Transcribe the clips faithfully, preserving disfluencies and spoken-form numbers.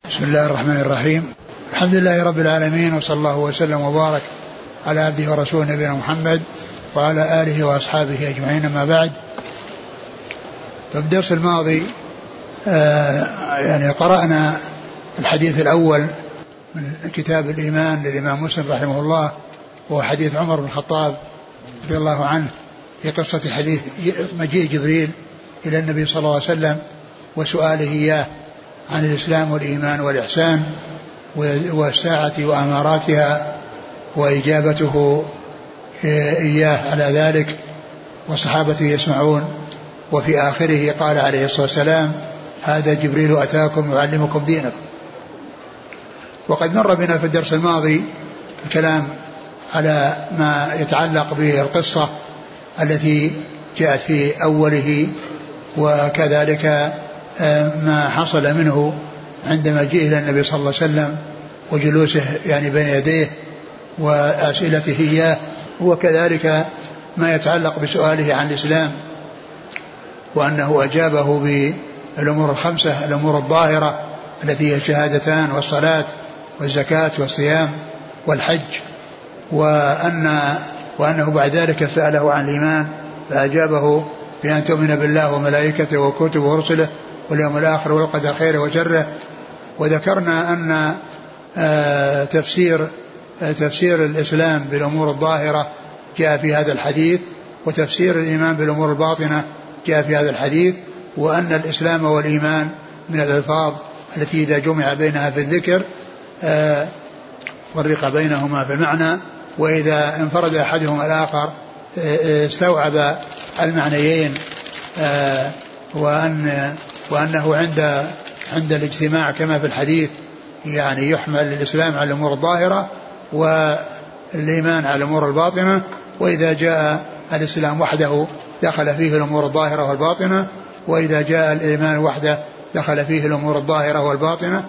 بسم الله الرحمن الرحيم. الحمد لله رب العالمين، وصلى الله وسلم وبارك على عبده ورسوله نبينا محمد وعلى آله وأصحابه أجمعين، ما بعد. فالدرس الماضي آه يعني قرأنا الحديث الأول من كتاب الإيمان للإمام مسلم رحمه الله، وهو حديث عمر بن الخطاب رضي الله عنه في قصة حديث مجيء جبريل إلى النبي صلى الله عليه وسلم وسؤاله إياه عن الإسلام والإيمان والإحسان والساعة وأماراتها، وإجابته إياه على ذلك والصحابة يسمعون. وفي آخره قال عليه الصلاة والسلام: هذا جبريل أتاكم يعلمكم دينكم. وقد مر بنا في الدرس الماضي الكلام على ما يتعلق بالقصة التي جاءت في أوله، وكذلك ما حصل منه عندما جاء إلى النبي صلى الله عليه وسلم وجلوسه يعني بين يديه وأسئلته إياه، وكذلك ما يتعلق بسؤاله عن الإسلام، وأنه أجابه بالأمور الخمسة الأمور الظاهرة التي هي الشهادتان والصلاة والزكاة والصيام والحج، وأن وأنه بعد ذلك سأله عن الإيمان فأجابه بأن تؤمن بالله وملائكته وكتبه ورسله واليوم الآخر والقدر خيره وشره. وذكرنا أن آه تفسير آه تفسير الإسلام بالأمور الظاهرة جاء في هذا الحديث، وتفسير الإيمان بالأمور الباطنة جاء في هذا الحديث، وأن الإسلام والإيمان من الألفاظ التي إذا جمع بينها في الذكر آه فرق بينهما في المعنى، وإذا انفرد أحدهما الآخر آه استوعب المعنيين، آه وأن وأنه عند عند الاجتماع كما في الحديث يعني يحمل الإسلام على الأمور الظاهرة والإيمان على الأمور الباطنة، وإذا جاء الإسلام وحده دخل فيه الأمور الظاهرة والباطنة، وإذا جاء الإيمان وحده دخل فيه الأمور الظاهرة والباطنة.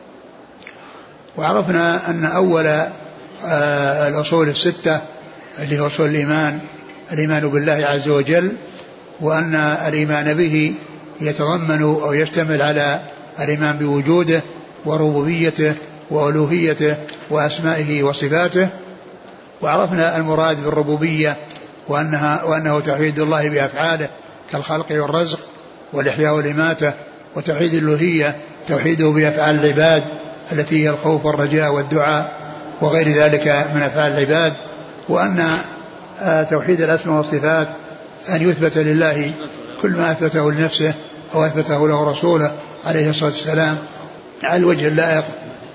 وعرفنا أن أول آه الأصول الستة اللي هو أصول الإيمان الإيمان بالله عز وجل، وأن الإيمان به يتضمن أو يشتمل على الإيمان بوجوده وربوبيته وألوهيته وأسمائه وصفاته. وعرفنا المراد بالربوبية وأنها وأنه توحيد الله بأفعاله كالخلق والرزق والإحياء والإماتة، وتوحيد الألوهية توحيده بأفعال العباد التي هي الخوف والرجاء والدعاء وغير ذلك من أفعال العباد. وأن توحيد الأسماء والصفات أن يثبت لله كل ما أثبته لنفسه أو أثبته له رسوله عليه الصلاة والسلام على الوجه اللائق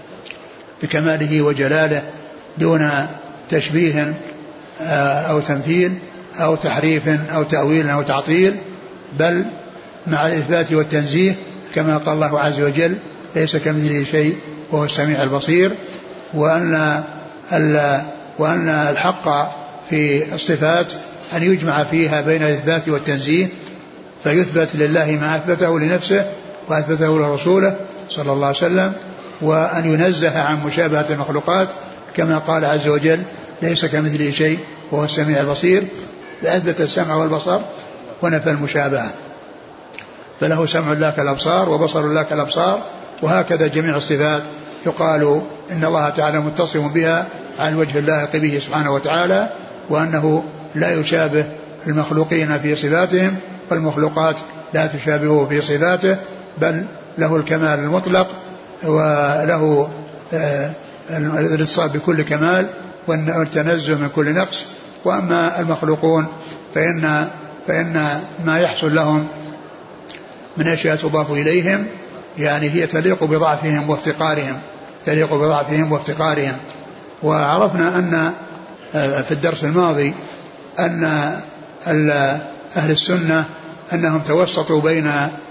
بكماله وجلاله، دون تشبيه أو تمثيل أو تحريف أو تأويل أو تعطيل، بل مع الإثبات والتنزيه كما قال الله عز وجل: ليس كمثله شيء وهو السميع البصير. وأن وأن الحق في الصفات أن يجمع فيها بين الإثبات والتنزيه، فيثبت لله ما أثبته لنفسه وأثبته لرسوله صلى الله عليه وسلم، وأن ينزه عن مشابهة المخلوقات كما قال عز وجل: ليس كمثله شيء وهو السميع البصير، فأثبت السمع والبصر ونفى المشابهة، فله سمع لا كالأبصار وبصر لا كالأبصار. وهكذا جميع الصفات يقال إن الله تعالى متصف بها على الوجه اللائق به سبحانه وتعالى، وأنه لا يشابه المخلوقين في صفاتهم، والمخلوقات لا تشابهه في صفاته، بل له الكمال المطلق وله الاتصاف بكل كمال والتنزه من كل نقص. وأما المخلوقون فإن, فإن ما يحصل لهم من أشياء تضاف إليهم يعني هي تليق بضعفهم وافتقارهم تليق بضعفهم وافتقارهم. وعرفنا أن في الدرس الماضي أن أهل السنة أنهم توسطوا بين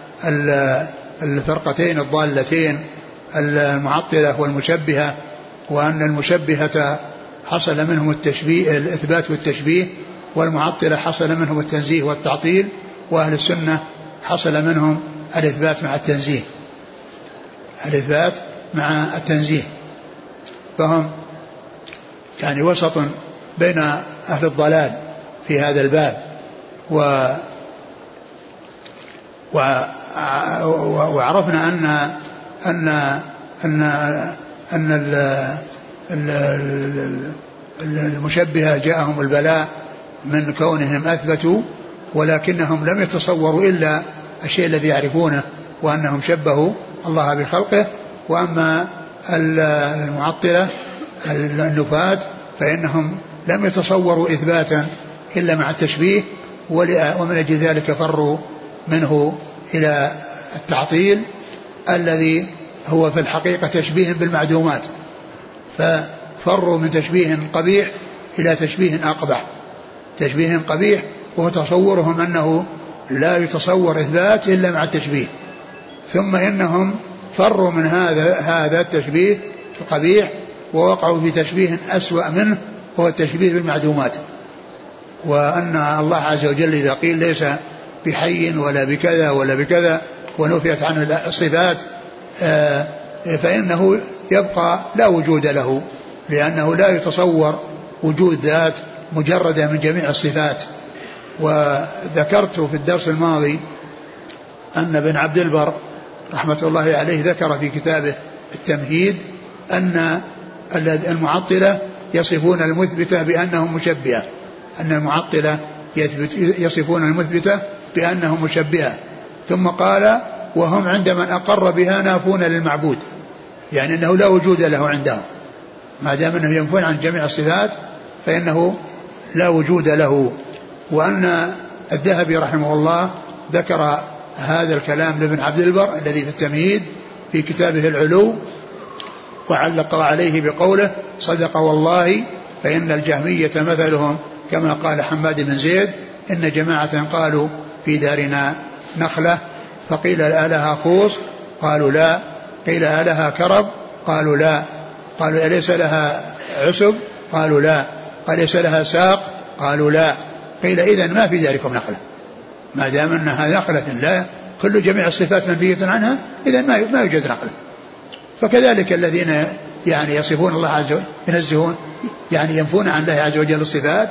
الفرقتين الضالتين المعطلة والمشبهة، وأن المشبهة حصل منهم التشبيه الإثبات والتشبيه، والمعطلة حصل منهم التنزيه والتعطيل، وأهل السنة حصل منهم الإثبات مع التنزيه الإثبات مع التنزيه فهم يعني وسط بين أهل الضلال في هذا الباب. و وعرفنا أن أن أن أن المشبهة جاءهم البلاء من كونهم أثبتوا ولكنهم لم يتصوروا إلا الشيء الذي يعرفونه وأنهم شبهوا الله بخلقه. وأما المعطلة النفاة فإنهم لم يتصوروا إثباتا إلا مع التشبيه، ومن أجل ذلك فروا منه إلى التعطيل الذي هو في الحقيقة تشبيه بالمعدومات، ففروا من تشبيه قبيح إلى تشبيه أقبح. تشبيه قبيح وهو تصورهم أنه لا يتصور إثبات إلا مع التشبيه، ثم إنهم فروا من هذا هذا التشبيه القبيح ووقعوا في تشبيه أسوأ منه هو التشبيه بالمعدومات، وأن الله عز وجل إذا قيل ليس بحي ولا بكذا ولا بكذا ونفيت عنه الصفات فإنه يبقى لا وجود له، لأنه لا يتصور وجود ذات مجردة من جميع الصفات. وذكرت في الدرس الماضي أن ابن عبد البر رحمة الله عليه ذكر في كتابه التمهيد أن المعطلة يصفون المثبتة بأنهم مشبهة، أن المعطلة يصفون المثبتة بأنهم مشبهة، ثم قال وهم عند من أقر بها نافون للمعبود، يعني أنه لا وجود له عندهم، ما دام أنه ينفون عن جميع الصفات فإنه لا وجود له. وأن الذهبي رحمه الله ذكر هذا الكلام لابن عبد البر الذي في التمهيد في كتابه العلو، وعلق عليه بقوله صدق والله فإن الجهمية مثلهم كما قال حماد بن زيد إن جماعة قالوا في دارنا نخلة فقيل ألها خوص قالوا لا، قيل ألها كرب قالوا لا، قالوا أليس لها عسب قالوا لا، قال ليس لها ساق قالوا لا، قيل إذن ما في ذلكم نخلة، ما دام أنها نخلة لا كل جميع الصفات منفية عنها إذن ما ما يوجد نخلة. فكذلك الذين يعني يصفون الله عز وجل ينزهون يعني ينفون عن الله عز وجل الصفات،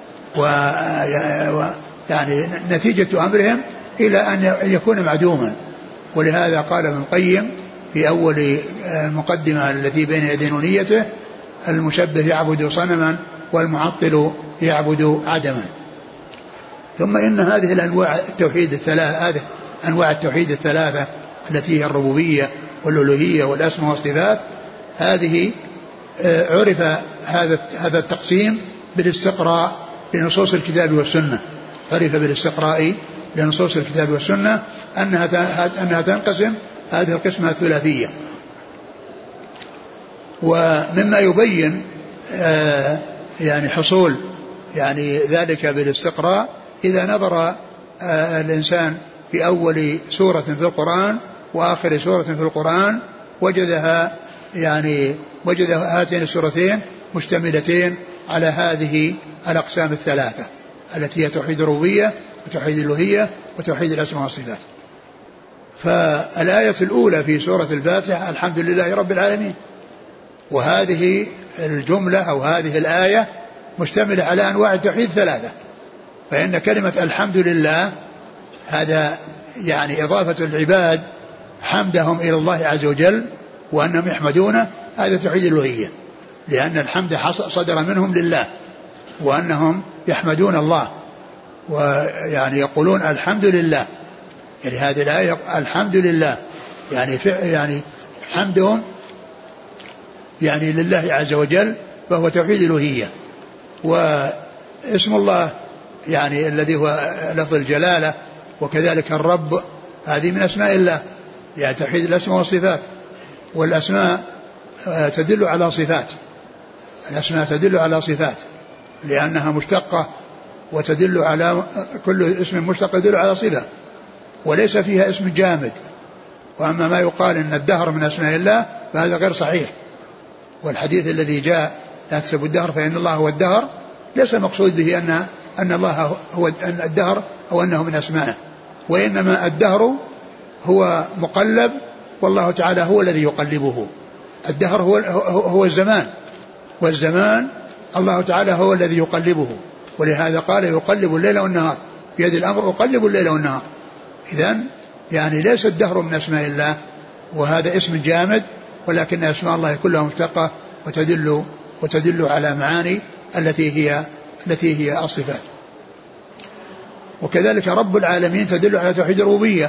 ويعني نتيجة أمرهم إلى أن يكون معدوما. ولهذا قال ابن القيم في أول المقدمة التي بين يدي نونيته المشبه يعبد صنما والمعطل يعبد عدما. ثم إن هذه الأنواع التوحيد الثلاثة هذه أنواع التوحيد الثلاثة التي هي الربوبية والألوهية والأسماء والصفات هذه عرف هذا هذا التقسيم بالاستقراء لنصوص الكتاب والسنة، عرف بالاستقراء لنصوص الكتاب والسنة أنها أنها تنقسم هذه القسمة الثلاثية. ومما يبين يعني حصول يعني ذلك بالاستقراء إذا نظر الإنسان في أول سورة في القرآن وآخر سورة في القرآن وجدها يعني وجد هاتين السورتين مشتملتين على هذه الأقسام الثلاثة التي هي توحيد الربوبية وتوحيد الألوهية وتوحيد الأسماء والصفات. فالآية الأولى في سورة الفاتحة الحمد لله رب العالمين، وهذه الجملة أو هذه الآية مشتملة على أنواع التوحيد ثلاثة، فإن كلمة الحمد لله هذا يعني إضافة العباد حمدهم إلى الله عز وجل وأنهم يحمدونه، هذا توحيد الألوهية، لأن الحمد صدر منهم لله وأنهم يحمدون الله ويعني يقولون الحمد لله، يعني هذه الآية الحمد لله يعني يعني حمدهم يعني لله عز وجل فهو توحيد الألوهية. واسم الله يعني الذي هو لفظ الجلالة وكذلك الرب هذه من أسماء الله، يعني توحيد الأسماء والصفات، والأسماء تدل على صفات، الأسماء تدل على صفات لأنها مشتقة وتدل على كل اسم مشتق يدل على صفة وليس فيها اسم جامد. وأما ما يقال إن الدهر من أسماء الله فهذا غير صحيح، والحديث الذي جاء لا تسبوا الدهر فإن الله هو الدهر ليس المقصود به أن أن الله هو الدهر أو أنه من أسمائه، وإنما الدهر هو مقلب والله تعالى هو الذي يقلبه. الدهر هو هو الزمان، والزمان الله تعالى هو الذي يقلبه، ولهذا قال يقلب الليل والنهار بيد الأمر يقلب الليل والنهار. إذن يعني ليس الدهر من أسماء الله وهذا اسم جامد ولكن أسماء الله كلها مشتقة وتدل وتدل على معاني التي هي التي هي الصفات. وكذلك رب العالمين تدل على توحيد الربوبية،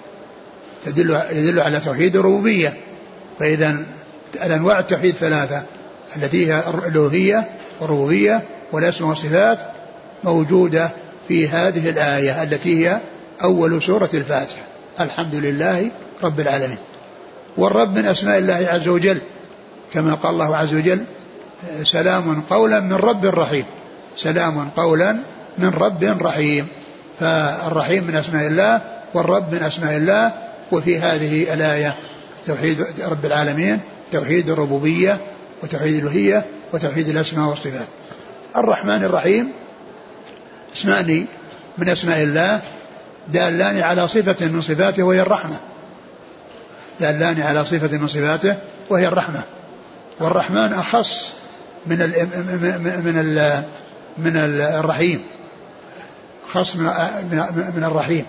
تدل يدل على توحيد الربوبية. فإذا الأنواع التوحيد ثلاثة التي هي الألوهية والربوبية والأسماء والصفات موجودة في هذه الآية التي هي أول سورة الفاتحة، الحمد لله رب العالمين. والرب من أسماء الله عز وجل، كما قال الله عز وجل سلام قولا من رب رحيم، سلام قولا من رب رحيم. فالرحيم من أسماء الله والرب من أسماء الله. وفي هذه الآية توحيد رب العالمين، توحيد الربوبية وتوحيد الألوهية وتوحيد الأسماء والصفات. الرحمن الرحيم اسمان من أسماء الله دالان على صفة من صفاته وهي الرحمة، دالان على صفة من صفاته وهي الرحمة. والرحمن أخص من ال من ال من الرحيم، خاص من من الرحيم،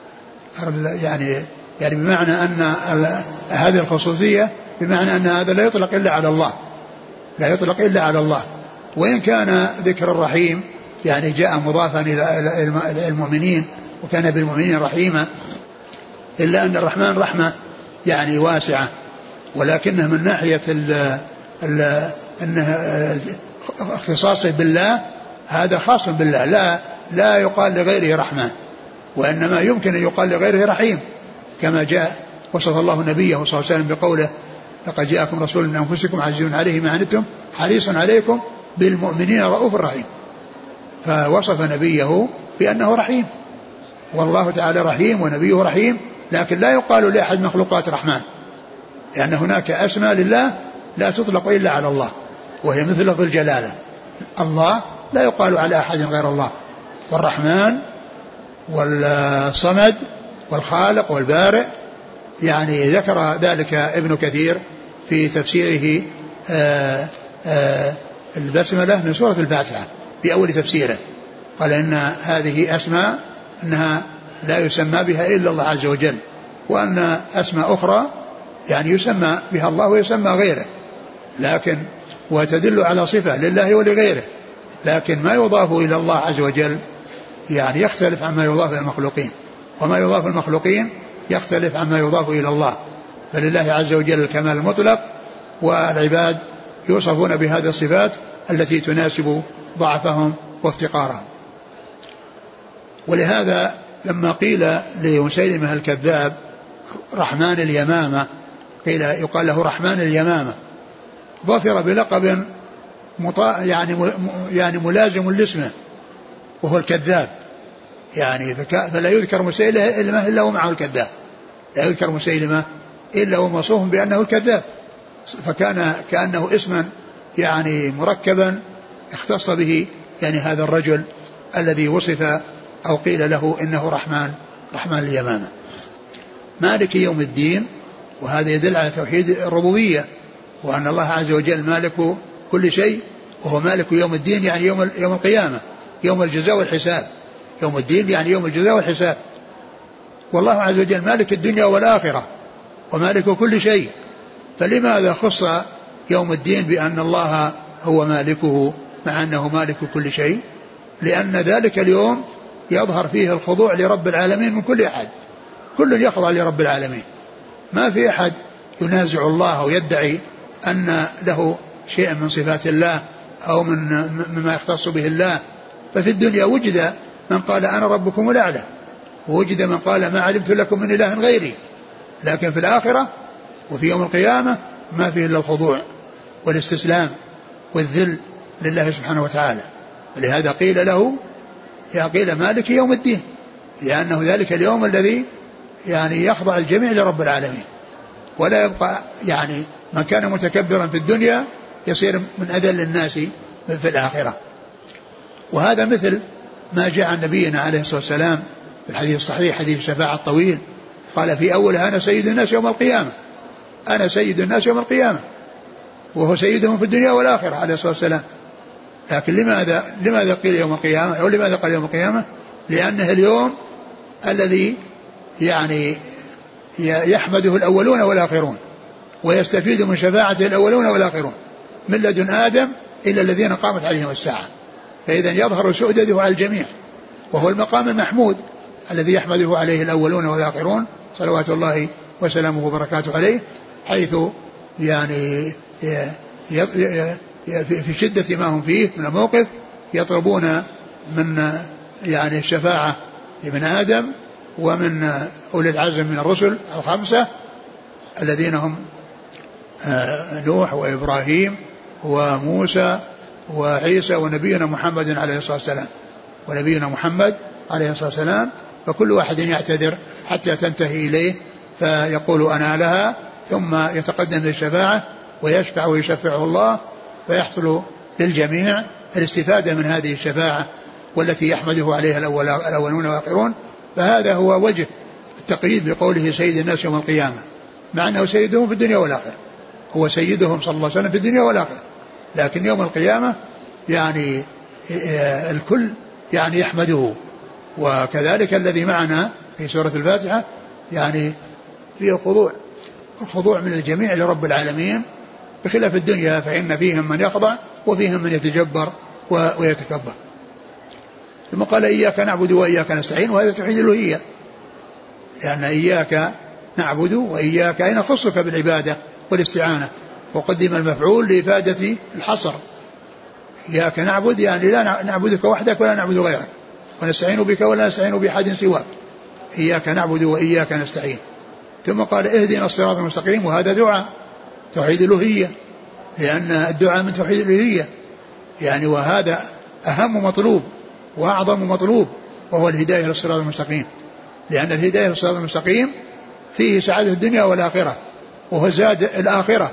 يعني يعني بمعنى أن هذه الخصوصية بمعنى أن هذا لا يطلق إلا على الله، لا يطلق إلا على الله. وإن كان ذكر الرحيم يعني جاء مضافا إلى المؤمنين وكان بالمؤمنين رحيما، إلا أن الرحمن رحمة يعني واسعة، ولكنه من ناحية ال ال أنه اختصاصه بالله هذا خاص بالله، لا لا يقال لغيره رحمن، وإنما يمكن أن يقال لغيره رحيم، كما جاء وصف الله نبيه صلى الله عليه وسلم بقوله لقد جاءكم رسول من أنفسكم عزيز عليه ما عنتم حريص عليكم بالمؤمنين رؤوف رحيم. فوصف نبيه بأنه رحيم، والله تعالى رحيم ونبيه رحيم، لكن لا يقال لأحد مخلوقات رحمن، لأن هناك أسماء لله لا تطلق إلا على الله، وهي مثل لفظ الجلالة، الله لا يقال على أحد غير الله. والرحمن والصمد والخالق والبارئ يعني ذكر ذلك ابن كثير في تفسيره آآ آآ البسملة من سورة الفاتحة في أول تفسيره، قال إن هذه أسماء أنها لا يسمى بها إلا الله عز وجل، وأن أسماء أخرى يعني يسمى بها الله ويسمى غيره، لكن وتدل على صفة لله ولغيره، لكن ما يضاف إلى الله عز وجل يعني يختلف عما يضاف إلى المخلوقين، وما يضاف المخلوقين يختلف عما يضاف إلى الله. فلله عز وجل الكمال المطلق، والعباد يوصفون بهذه الصفات التي تناسب ضعفهم وافتقارهم. ولهذا لما قيل لمسيلمة الكذاب رحمن اليمامة، قيل يقال له رحمن اليمامة، ظفر بلقب يعني يعني ملازم لاسمه وهو الكذاب، يعني فلا يذكر مسيلمة إلا ومعه الكذاب، لا يذكر مسيلمة إلا وموصوف بأنه الكذاب، فكان كأنه اسما يعني مركبا اختص به يعني هذا الرجل الذي وصف أو قيل له إنه رحمن رحمن اليمامة. مالك يوم الدين، وهذا يدل على توحيد الربوبية، وأن الله عز وجل مالك كل شيء، وهو مالك يوم الدين يعني يوم يوم القيامة، يوم الجزاء والحساب، يوم الدين يعني يوم الجزاء والحساب. والله عز وجل مالك الدنيا والآخرة ومالك كل شيء، فلماذا خص يوم الدين بأن الله هو مالكه مع أنه مالك كل شيء؟ لأن ذلك اليوم يظهر فيه الخضوع لرب العالمين من كل أحد، كل يخضع لرب العالمين، ما في أحد ينازع الله ويدعي أن له شيء من صفات الله أو من مما يختص به الله. ففي الدنيا وجد من قال أنا ربكم الأعلى، ووجد من قال ما علمت لكم من إله غيري، لكن في الآخرة وفي يوم القيامة ما فيه إلا الخضوع والاستسلام والذل لله سبحانه وتعالى. ولهذا قيل له يا قيل مالك يوم الدين، لأنه ذلك اليوم الذي يعني يخضع الجميع لرب العالمين، ولا يبقى يعني من كان متكبرا في الدنيا يصير من أذل الناس في الآخرة. وهذا مثل ما جاء عن نبينا عليه الصلاة والسلام في الحديث الصحيح حديث الشفاعة الطويل، قال في أولها أنا سيد الناس يوم القيامة، أنا سيد الناس يوم القيامة، وهو سيدهم في الدنيا والآخرة عليه الصلاة والسلام. لكن لماذا لماذا قيل يوم القيامة أو لماذا قال يوم القيامة؟ لأنه اليوم الذي يعني يحمده الأولون والآخرون، ويستفيد من شفاعته الأولون والآخرون من لدن آدم إلى الذين قامت عليهم الساعة. فإذا يظهر سؤدده على الجميع، وهو المقام المحمود الذي يحمده عليه الأولون والآخرون صلوات الله وسلامه وبركاته عليه، حيث يعني في شدة ما هم فيه من الموقف يطلبون من يعني الشفاعة لابن آدم ومن أولي العزم من الرسل الخمسة الذين هم نوح وإبراهيم وموسى وعيسى ونبينا محمد عليه الصلاة والسلام ونبينا محمد عليه الصلاة والسلام. فكل واحد يعتذر حتى تنتهي إليه فيقول أنا لها، ثم يتقدم للشفاعة ويشفع ويشفعه الله، فيحصل للجميع الاستفادة من هذه الشفاعة والتي يحمده عليها الأولون والآخرون. فهذا هو وجه التقييد بقوله سيد الناس يوم القيامة، مع أنه سيدهم في الدنيا والآخرة، هو سيدهم صلى الله عليه وسلم في الدنيا والآخرة، لكن يوم القيامة يعني الكل يعني يحمده. وكذلك الذي معنا في سورة الفاتحة يعني فيه الخضوع الخضوع من الجميع لرب العالمين، بخلاف الدنيا فإن فيهم من يخضع وفيهم من يتجبر ويتكبر. ثم قال إياك نعبد وإياك نستعين، وهذا توحيد الألوهية، لأن إياك نعبد وإياك أي نخصك بالعبادة والاستعانة، وقدم المفعول لإفادة الحصر. إياك نعبد يعني لا نعبدك وحدك ولا نعبد غيرك، ونستعين بك ولا نستعين بأحد سواك، إياك نعبد وإياك نستعين. ثم قال اهدنا الصراط المستقيم، وهذا دعاء توحيد الألوهية، لأن الدعاء من توحيد الألوهية يعني، وهذا أهم مطلوب وأعظم مطلوب، وهو الهداية للصراط المستقيم، لأن الهداية للصراط المستقيم فيه سعادة الدنيا والآخرة، وهو زاد الآخرة،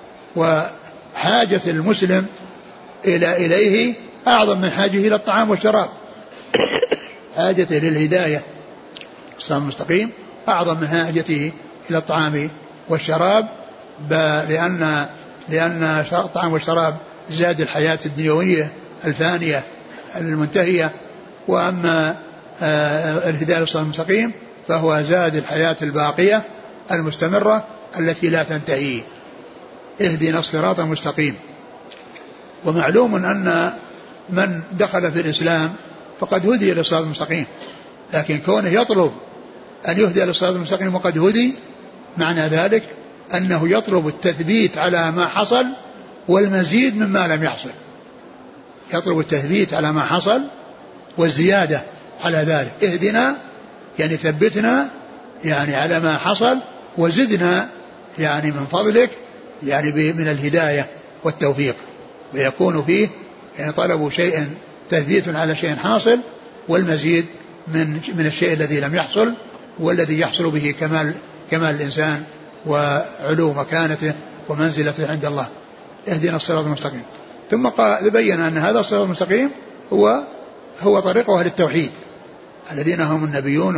وحاجة المسلم إلى إليه أعظم من حاجه إلى الطعام والشراب. حاجته للهداية الصراط المستقيم أعظم من حاجته إلى الطعام والشراب، لأن لأن الطعام والشراب زاد الحياة الدنيوية الفانية المنتهية، وأما الهداية للصراط المستقيم فهو زاد الحياة الباقية المستمرة التي لا تنتهي. اهدنا الصراط المستقيم. ومعلوم أن من دخل في الإسلام فقد هدي للصراط المستقيم، لكن كونه يطلب أن يهدي للصراط المستقيم وقد هدي، معنى ذلك أنه يطلب التثبيت على ما حصل والمزيد مما لم يحصل، يطلب التثبيت على ما حصل والزيادة على ذلك. اهدنا يعني ثبتنا يعني على ما حصل، وزدنا يعني من فضلك يعني من الهداية والتوفيق. ويكون فيه يعني طلب شيء تثبيت على شيء حاصل، والمزيد من من الشيء الذي لم يحصل، والذي يحصل به كمال كمال الإنسان وعلو مكانته ومنزلته عند الله. اهدنا الصراط المستقيم. ثم قال بين أن هذا الصراط المستقيم هو هو طريق أهل التوحيد الذين هم النبيون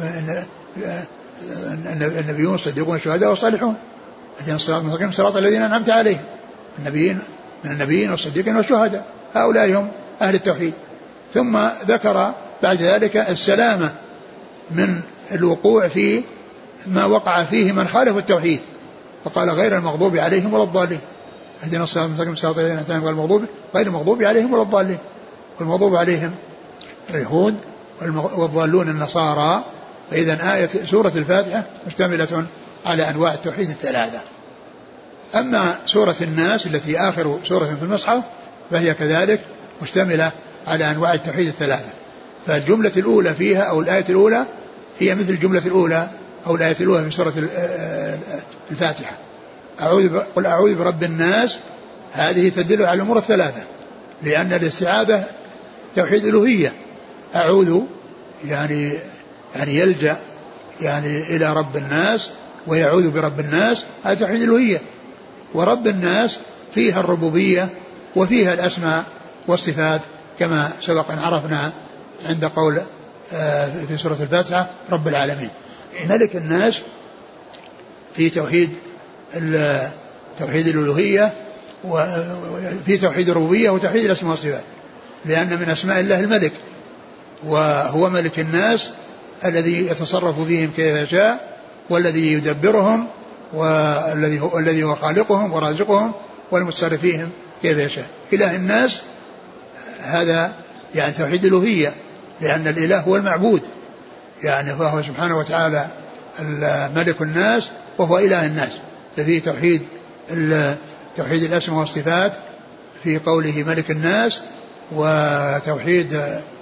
النبيون والصديقون والشهداء والصالحون. اهدنا الصراط المستقيم صراط الذين أنعمت عليهم النبيين من النبيين والصديقين والشهداء، هؤلاء هم أهل التوحيد. ثم ذكر بعد ذلك السلامة من الوقوع في ما وقع فيه من خالف التوحيد، فقال غير المغضوب عليهم ولا الضالين. اهدنا الصراط المستقيم صراط الذين أنعمت عليهم غير غير المغضوب عليهم ولا الضالين. والمغضوب عليهم اليهود والضالون النصارى. فإذا آية سورة الفاتحة مشتملة على أنواع التوحيد الثلاثة. أما سورة الناس التي آخر سورة في المصحف فهي كذلك مشتملة على أنواع التوحيد الثلاثة. فالجملة الأولى فيها أو الآية الأولى هي مثل الجملة الأولى أو الآية الأولى في سورة الفاتحة. أعوذ قل أعوذ برب الناس، هذه تدل على الأمور الثلاثة، لأن الاستعاذة توحيد الألوهية. أعوذ يعني يعني يلجأ يعني إلى رب الناس ويعوذ برب الناس، هذا توحيد الألوهية. ورب الناس فيها الربوبية وفيها الأسماء والصفات كما سبق أن عرفنا عند قول في سورة الفاتحة رب العالمين. ملك الناس في توحيد توحيد الألوهية وفي توحيد الربوبية وتوحيد الأسماء والصفات، لأن من أسماء الله الملك، وهو ملك الناس الذي يتصرف فيهم كيف يشاء والذي يدبرهم والذي هو الذي هو خالقهم ورازقهم والمتصرف فيهم كيف يشاء. إله الناس هذا يعني توحيد الألوهية، لأن الإله هو المعبود، يعني فهو سبحانه وتعالى ملك الناس وهو إله الناس، ففيه توحيد توحيد الأسماء والصفات في قوله ملك الناس، وتوحيد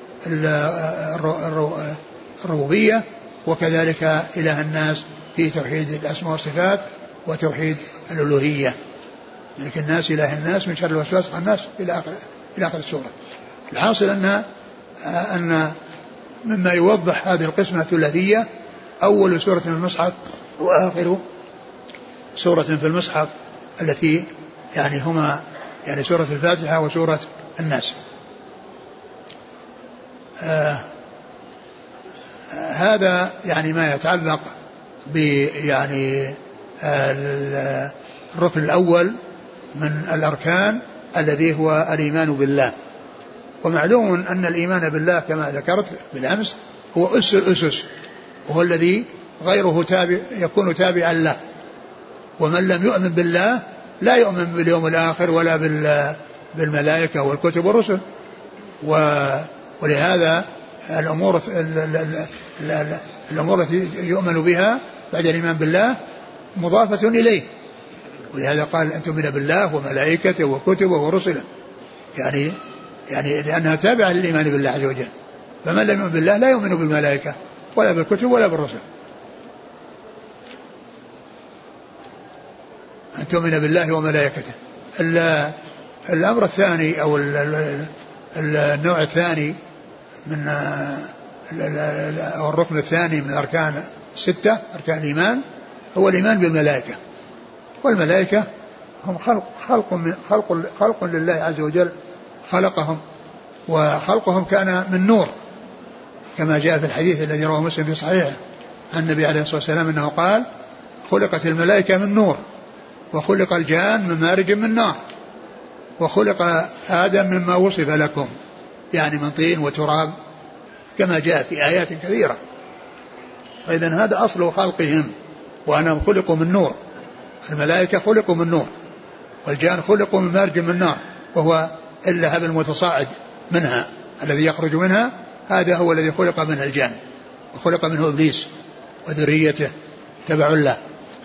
الربوبية، وكذلك إله الناس في توحيد الأسماء والصفات وتوحيد الألوهية. ملك الناس إله الناس من شر الوسواس الناس إلى آخر إلى آخر السورة. الحاصل أن أن مما يوضح هذه القسمة الثلاثية أول سورة في المصحف وآخر سورة في المصحف التي يعني هما يعني سورة الفاتحة وسورة الناس. آه هذا يعني ما يتعلق ب يعني آه الركن الأول من الأركان الذي هو الإيمان بالله. ومعلوم أن الإيمان بالله كما ذكرت بالأمس هو أس الأسس، وهو الذي غيره تابع يكون تابعا له. ومن لم يؤمن بالله لا يؤمن باليوم الآخر ولا بالملائكة والكتب والرسل. ولهذا الأمور الأمور التي يؤمن بها بعد الإيمان بالله مضافة إليه، ولهذا قال أن تؤمن بالله وملائكته وكتبه ورسله، يعني يعني لأنها تابعة للإيمان بالله عز وجل. فمن لم يؤمن بالله لا يؤمن بالملائكة ولا بالكتب ولا بالرسل. أن تؤمن بالله وملائكته. الأمر الثاني أو النوع الثاني من أو الركن الثاني من الأركان الستة أركان الإيمان هو الإيمان بالملائكة. والملائكة هم خلق خلق من خلق خلق لله عز وجل خلقهم، وخلقهم كان من نور كما جاء في الحديث الذي رواه مسلم في صحيحه عن النبي عليه الصلاة والسلام أنه قال: خلقت الملائكة من نور، وخلق الجان من مارج من نار، وخلق آدم مما وصف لكم، يعني من طين وتراب كما جاء في آيات كثيرة. فإذن هذا أصل خلقهم، وأنهم خلقوا من نور. الملائكة خلقوا من نور، والجان خلقوا من مارج من نار، وهو اللهب المتصاعد منها الذي يخرج منها، هذا هو الذي خلق منه الجان، وخلق منه إبليس وذريته تبع له.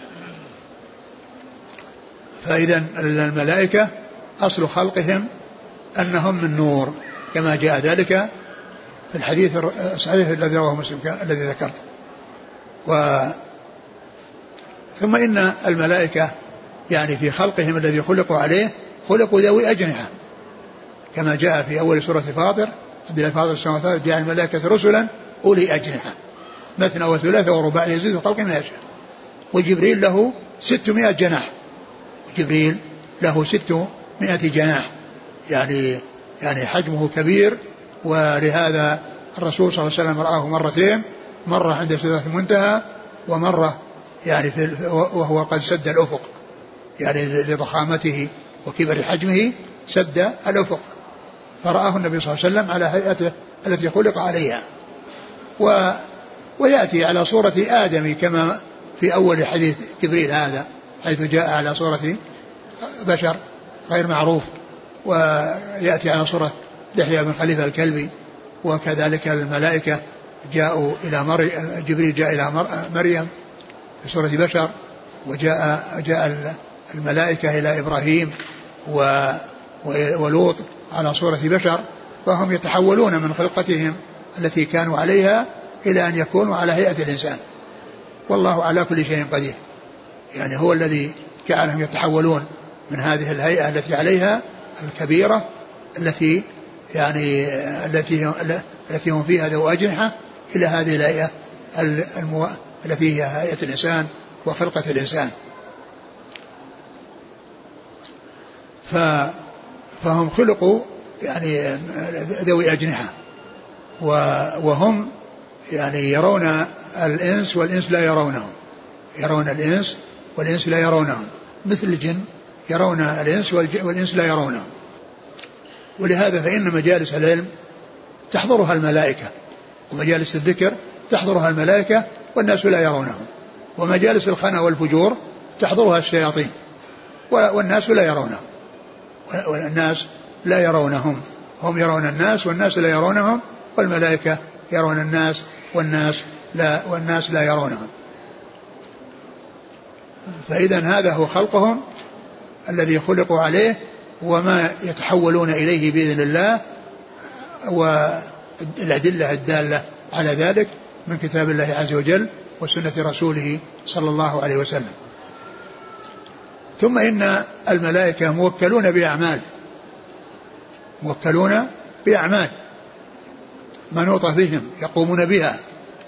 فإذا الملائكة أصل خلقهم أنهم من نور كما جاء ذلك في الحديث الصحيح الذي رواه مسلم الذي ذكرته. و ثم إن الملائكة يعني في خلقهم الذي خلقوا عليه خلقوا ذوي أجنحة كما جاء في أول سورة فاطر: عند فاطر السماوات والأرض جعل الملائكة رسلا أولي أجنحة مثنى وثلاثة ورباع يزيد في خلق ما يشاء. وجبريل له ستمائة جناح، جبريل له ستمائة جناح، يعني يعني حجمه كبير. ولهذا الرسول صلى الله عليه وسلم رآه مرتين، مرة عند سدرة المنتهى، ومرة يعني في وهو قد سد الأفق، يعني لضخامته وكبر حجمه سد الأفق، فرآه النبي صلى الله عليه وسلم على هيئته التي خلق عليها. و ويأتي على صورة آدم كما في أول حديث جبريل هذا، حيث جاء على صورة بشر غير معروف، ويأتي على صورة دحية بن خليفة الكلبي. وكذلك الملائكة جاءوا إلى مريم، جبريل جاء إلى مريم في صورة بشر، وجاء جاء الملائكة إلى إبراهيم ولوط على صورة بشر، فهم يتحولون من خلقتهم التي كانوا عليها إلى أن يكونوا على هيئة الإنسان، والله على كل شيء قدير. يعني هو الذي جعلهم يتحولون من هذه الهيئة التي عليها الكبيرة التي يعني التي التي هم فيها ذو أجنحة إلى هذه الهيئة المو... التي هي هيئة الإنسان وخلقة الإنسان. ف... فهم خلقوا يعني ذوي أجنحة، و... وهم يعني يرون الإنس والإنس لا يرونهم، يرون الإنس والإنس لا يرونهم، مثل الجن يرون الإنس والإنس لا يرونهم. ولهذا فإن مجالس العلم تحضرها الملائكة، ومجالس الذكر تحضرها الملائكة والناس لا يرونهم، ومجالس الخنا والفجور تحضرها الشياطين والناس لا يرونهم، والناس لا يرونهم، هم يرون الناس والناس لا يرونهم، والملائكة يرون الناس والناس لا والناس لا يرونهم. فإذا هذا هو خلقهم الذي خلقوا عليه وما يتحولون إليه بإذن الله، والأدلة الدالة على ذلك من كتاب الله عز وجل وسنة رسوله صلى الله عليه وسلم. ثم إن الملائكة موكلون بأعمال موكلون بأعمال منوطة بهم يقومون بها،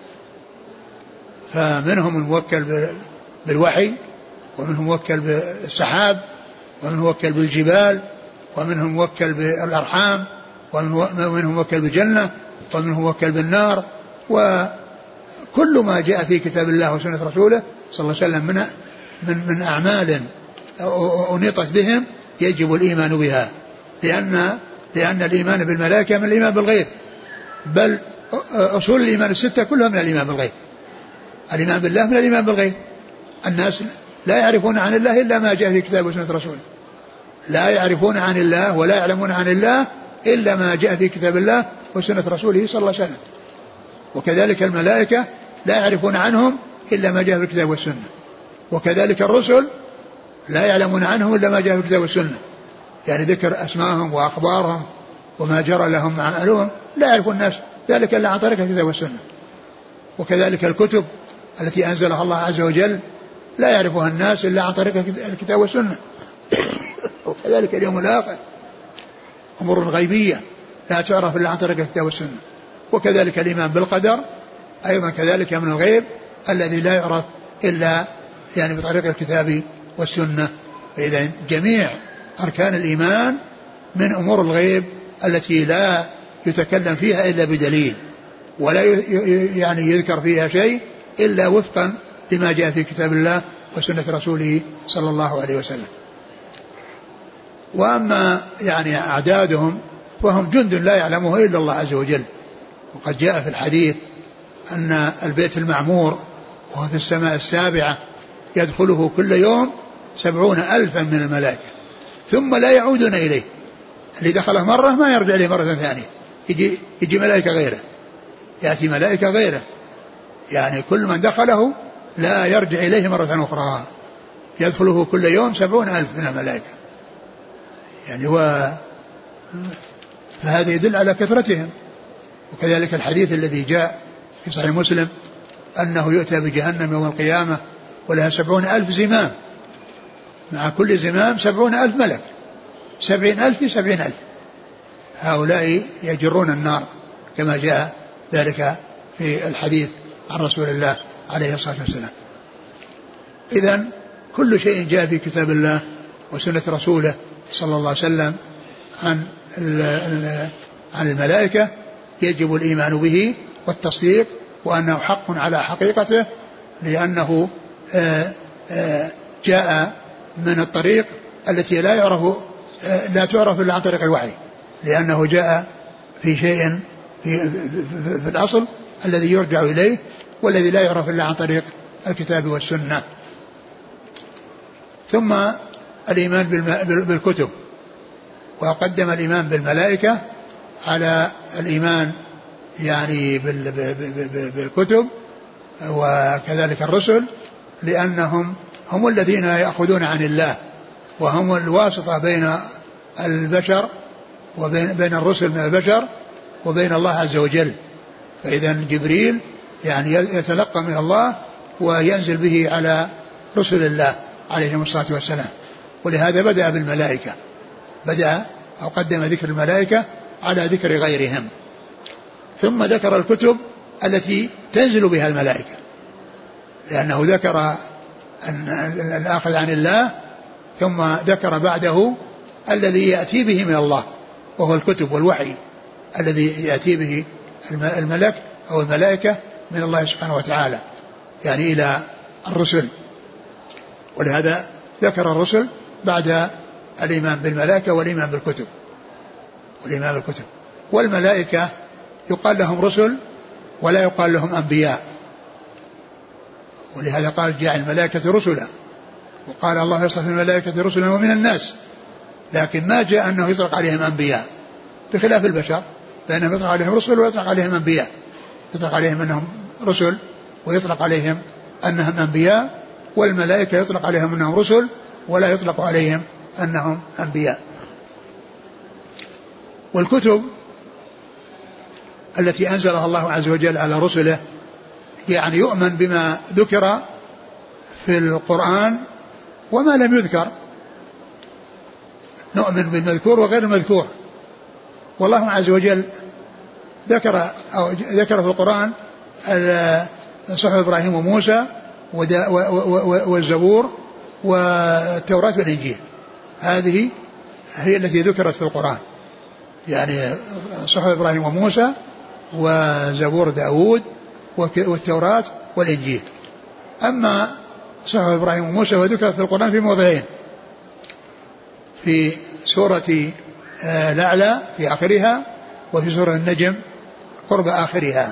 فمنهم الموكل بالوحي، ومنهم موكل بالسحاب، ومنهم موكل بالجبال، ومنهم موكل بالأرحام، ومنهم موكل بالجنة، ومنهم موكل بالنار. وكل ما جاء في كتاب الله وسنة رسوله صلى الله عليه وسلم من من من أعمال أنيطت بهم يجب الإيمان بها، لأن لأن الإيمان بالملائكة من الإيمان بالغيب، بل أصول الإيمان الستة كلها من الإيمان بالغيب. الإيمان بالله من الإيمان بالغيب. الناس لا يعرفون عن الله إلا ما جاء في كتاب وسنة رسوله، لا يعرفون عن الله ولا يعلمون عن الله إلا ما جاء في كتاب الله وسنة رسوله صلى الله عليه وسلم. وكذلك الملائكة لا يعرفون عنهم إلا ما جاء في الكتاب والسنة، وكذلك الرسل لا يعلمون عنهم إلا ما جاء في الكتاب والسنة، يعني ذكر أسماءهم وأخبارهم وما جرى لهم مع أهلهم لا يعرف الناس ذلك إلا عن طريق الكتاب والسنة. وكذلك الكتب التي أنزلها الله عز وجل لا يعرفها الناس إلا عن طريق الكتاب والسنة. وكذلك اليوم الآخر أمور غيبية لا تعرف إلا عن طريق الكتاب والسنة. وكذلك الإيمان بالقدر أيضا كذلك من الغيب الذي لا يعرف إلا يعني بطريق الكتاب والسنة. فإذا جميع أركان الإيمان من أمور الغيب التي لا يتكلم فيها إلا بدليل، ولا يعني يذكر فيها شيء إلا وفقا لما جاء في كتاب الله وسنة رسوله صلى الله عليه وسلم. وأما يعني أعدادهم فهم جند لا يعلمه إلا الله عز وجل. وقد جاء في الحديث أن البيت المعمور وهو في السماء السابعة يدخله كل يوم سبعون ألفا من الملائكة ثم لا يعودون إليه. اللي دخله مرة ما يرجع إليه مرة ثانية، يجي, يجي ملائكة غيره، يأتي ملائكة غيره، يعني كل من دخله لا يرجع إليه مرة أخرى. يدخله كل يوم سبعون ألف من الملائكة، يعني هو فهذا يدل على كثرتهم. وكذلك الحديث الذي جاء في صحيح مسلم أنه يؤتى بجهنم يوم القيامة ولها سبعون ألف زمام، مع كل زمام سبعون ألف ملك، سبعين ألف في سبعين ألف، هؤلاء يجرون النار كما جاء ذلك في الحديث عن رسول الله عليه الصلاة والسلام. إذن كل شيء جاء في كتاب الله وسنة رسوله صلى الله عليه وسلم عن عن الملائكة يجب الإيمان به والتصديق، وأنه حق على حقيقته، لأنه جاء من الطريق التي لا يعرف لا تعرف إلا عن طريق الوحي، لأنه جاء في شيء في, في, في الأصل الذي يرجع إليه والذي لا يعرف إلا عن طريق الكتاب والسنة. ثم الإيمان بالكتب، وقدم الإيمان بالملائكة على الإيمان يعني بالكتب، وكذلك الرسل، لأنهم هم الذين يأخذون عن الله، وهم الواسطة بين البشر وبين بين الرسل من البشر وبين الله عز وجل. فإذا جبريل يعني يتلقى من الله وينزل به على رسل الله عليهم الصلاة والسلام. ولهذا بدأ بالملائكة، بدأ أو قدم ذكر الملائكة على ذكر غيرهم، ثم ذكر الكتب التي تنزل بها الملائكة، لأنه ذكر الآخذ عن الله، ثم ذكر بعده الذي يأتي به من الله وهو الكتب والوحي الذي يأتي به الملك أو الملائكة من الله سبحانه وتعالى يعني إلى الرسل. ولهذا ذكر الرسل بعد الإيمان بالملائكة والإيمان بالكتب والإيمان بالكتب. والملائكة يقال لهم رسل ولا يقال لهم أنبياء، ولهذا قال جاء الملائكة رسلا، وقال الله يصطفي من الملائكة رسلا ومن الناس، لكن ما جاء أنه يطلق عليهم أنبياء بخلاف البشر، فإنهم يطلق عليهم رسل ويطلق عليهم أنبياء، يطلق عليهم أنهم رسل ويطلق عليهم أنهم أنبياء، والملائكة يطلق عليهم أنهم رسل ولا يطلق عليهم أنهم أنبياء. والكتب التي أنزلها الله عز وجل على رسله يعني يؤمن بما ذكر في القرآن وما لم يذكر، نؤمن بالمذكور وغير المذكور. والله عز وجل ذكر أو ذكر في القرآن صحف إبراهيم وموسى والزبور والتوراة والإنجيل، هذه هي التي ذكرت في القرآن، يعني صحف إبراهيم وموسى وزبور داود والتوراة والإنجيل. أما صحف إبراهيم وموسى وذكرت في القرآن في موضعين، في سورة الأعلى في آخرها، وفي سورة النجم قرب آخرها.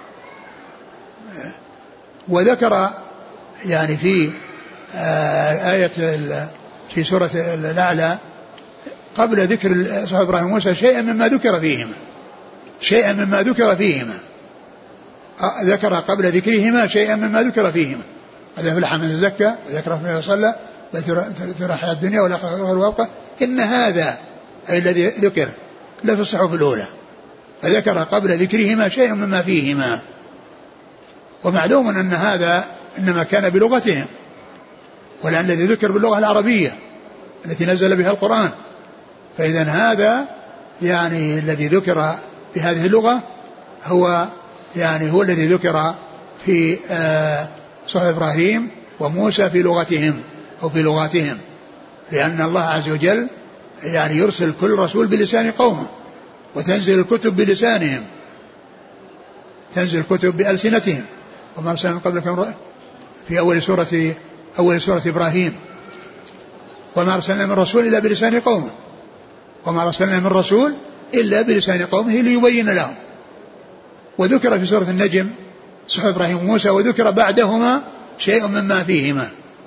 وذكر يعني في آية في سورة الأعلى قبل ذكر صحف إبراهيم وموسى شيئا مما ذكر فيهما شيئا مما ذكر فيهما ذكر قبل ذكرهما شيئا مما ذكر فيهما قد أفلح من تزكى وذكر من صلى وذكر حياة الدنيا والآخرة خير وأبقى إن هذا أي الذي ذكر لا في الصحف الأولى، فذكر قبل ذكرهما شيئا مما فيهما. ومعلوم أن هذا إنما كان بلغتهم، ولأن الذي ذكر باللغة العربية التي نزل بها القرآن، فإذا هذا يعني الذي ذكر بهذه اللغة هو يعني هو الذي ذكر في صحف إبراهيم وموسى في لغتهم أو في لغاتهم، لأن الله عز وجل يعني يرسل كل رسول بلسان قومه، وتنزل الكتب بلسانهم، تنزل الكتب بألسنتهم. وما أرسلنا من قبلكم في أول سورة أول سورة إبراهيم وما أرسلنا من رسول إلا بلسان قومه وما أرسلنا من رسول إلا بلسان قومه ليبين لهم. وذكر في سورة النجم صحف إبراهيم وموسى، وذكر بعدهما شيء مما فيهما.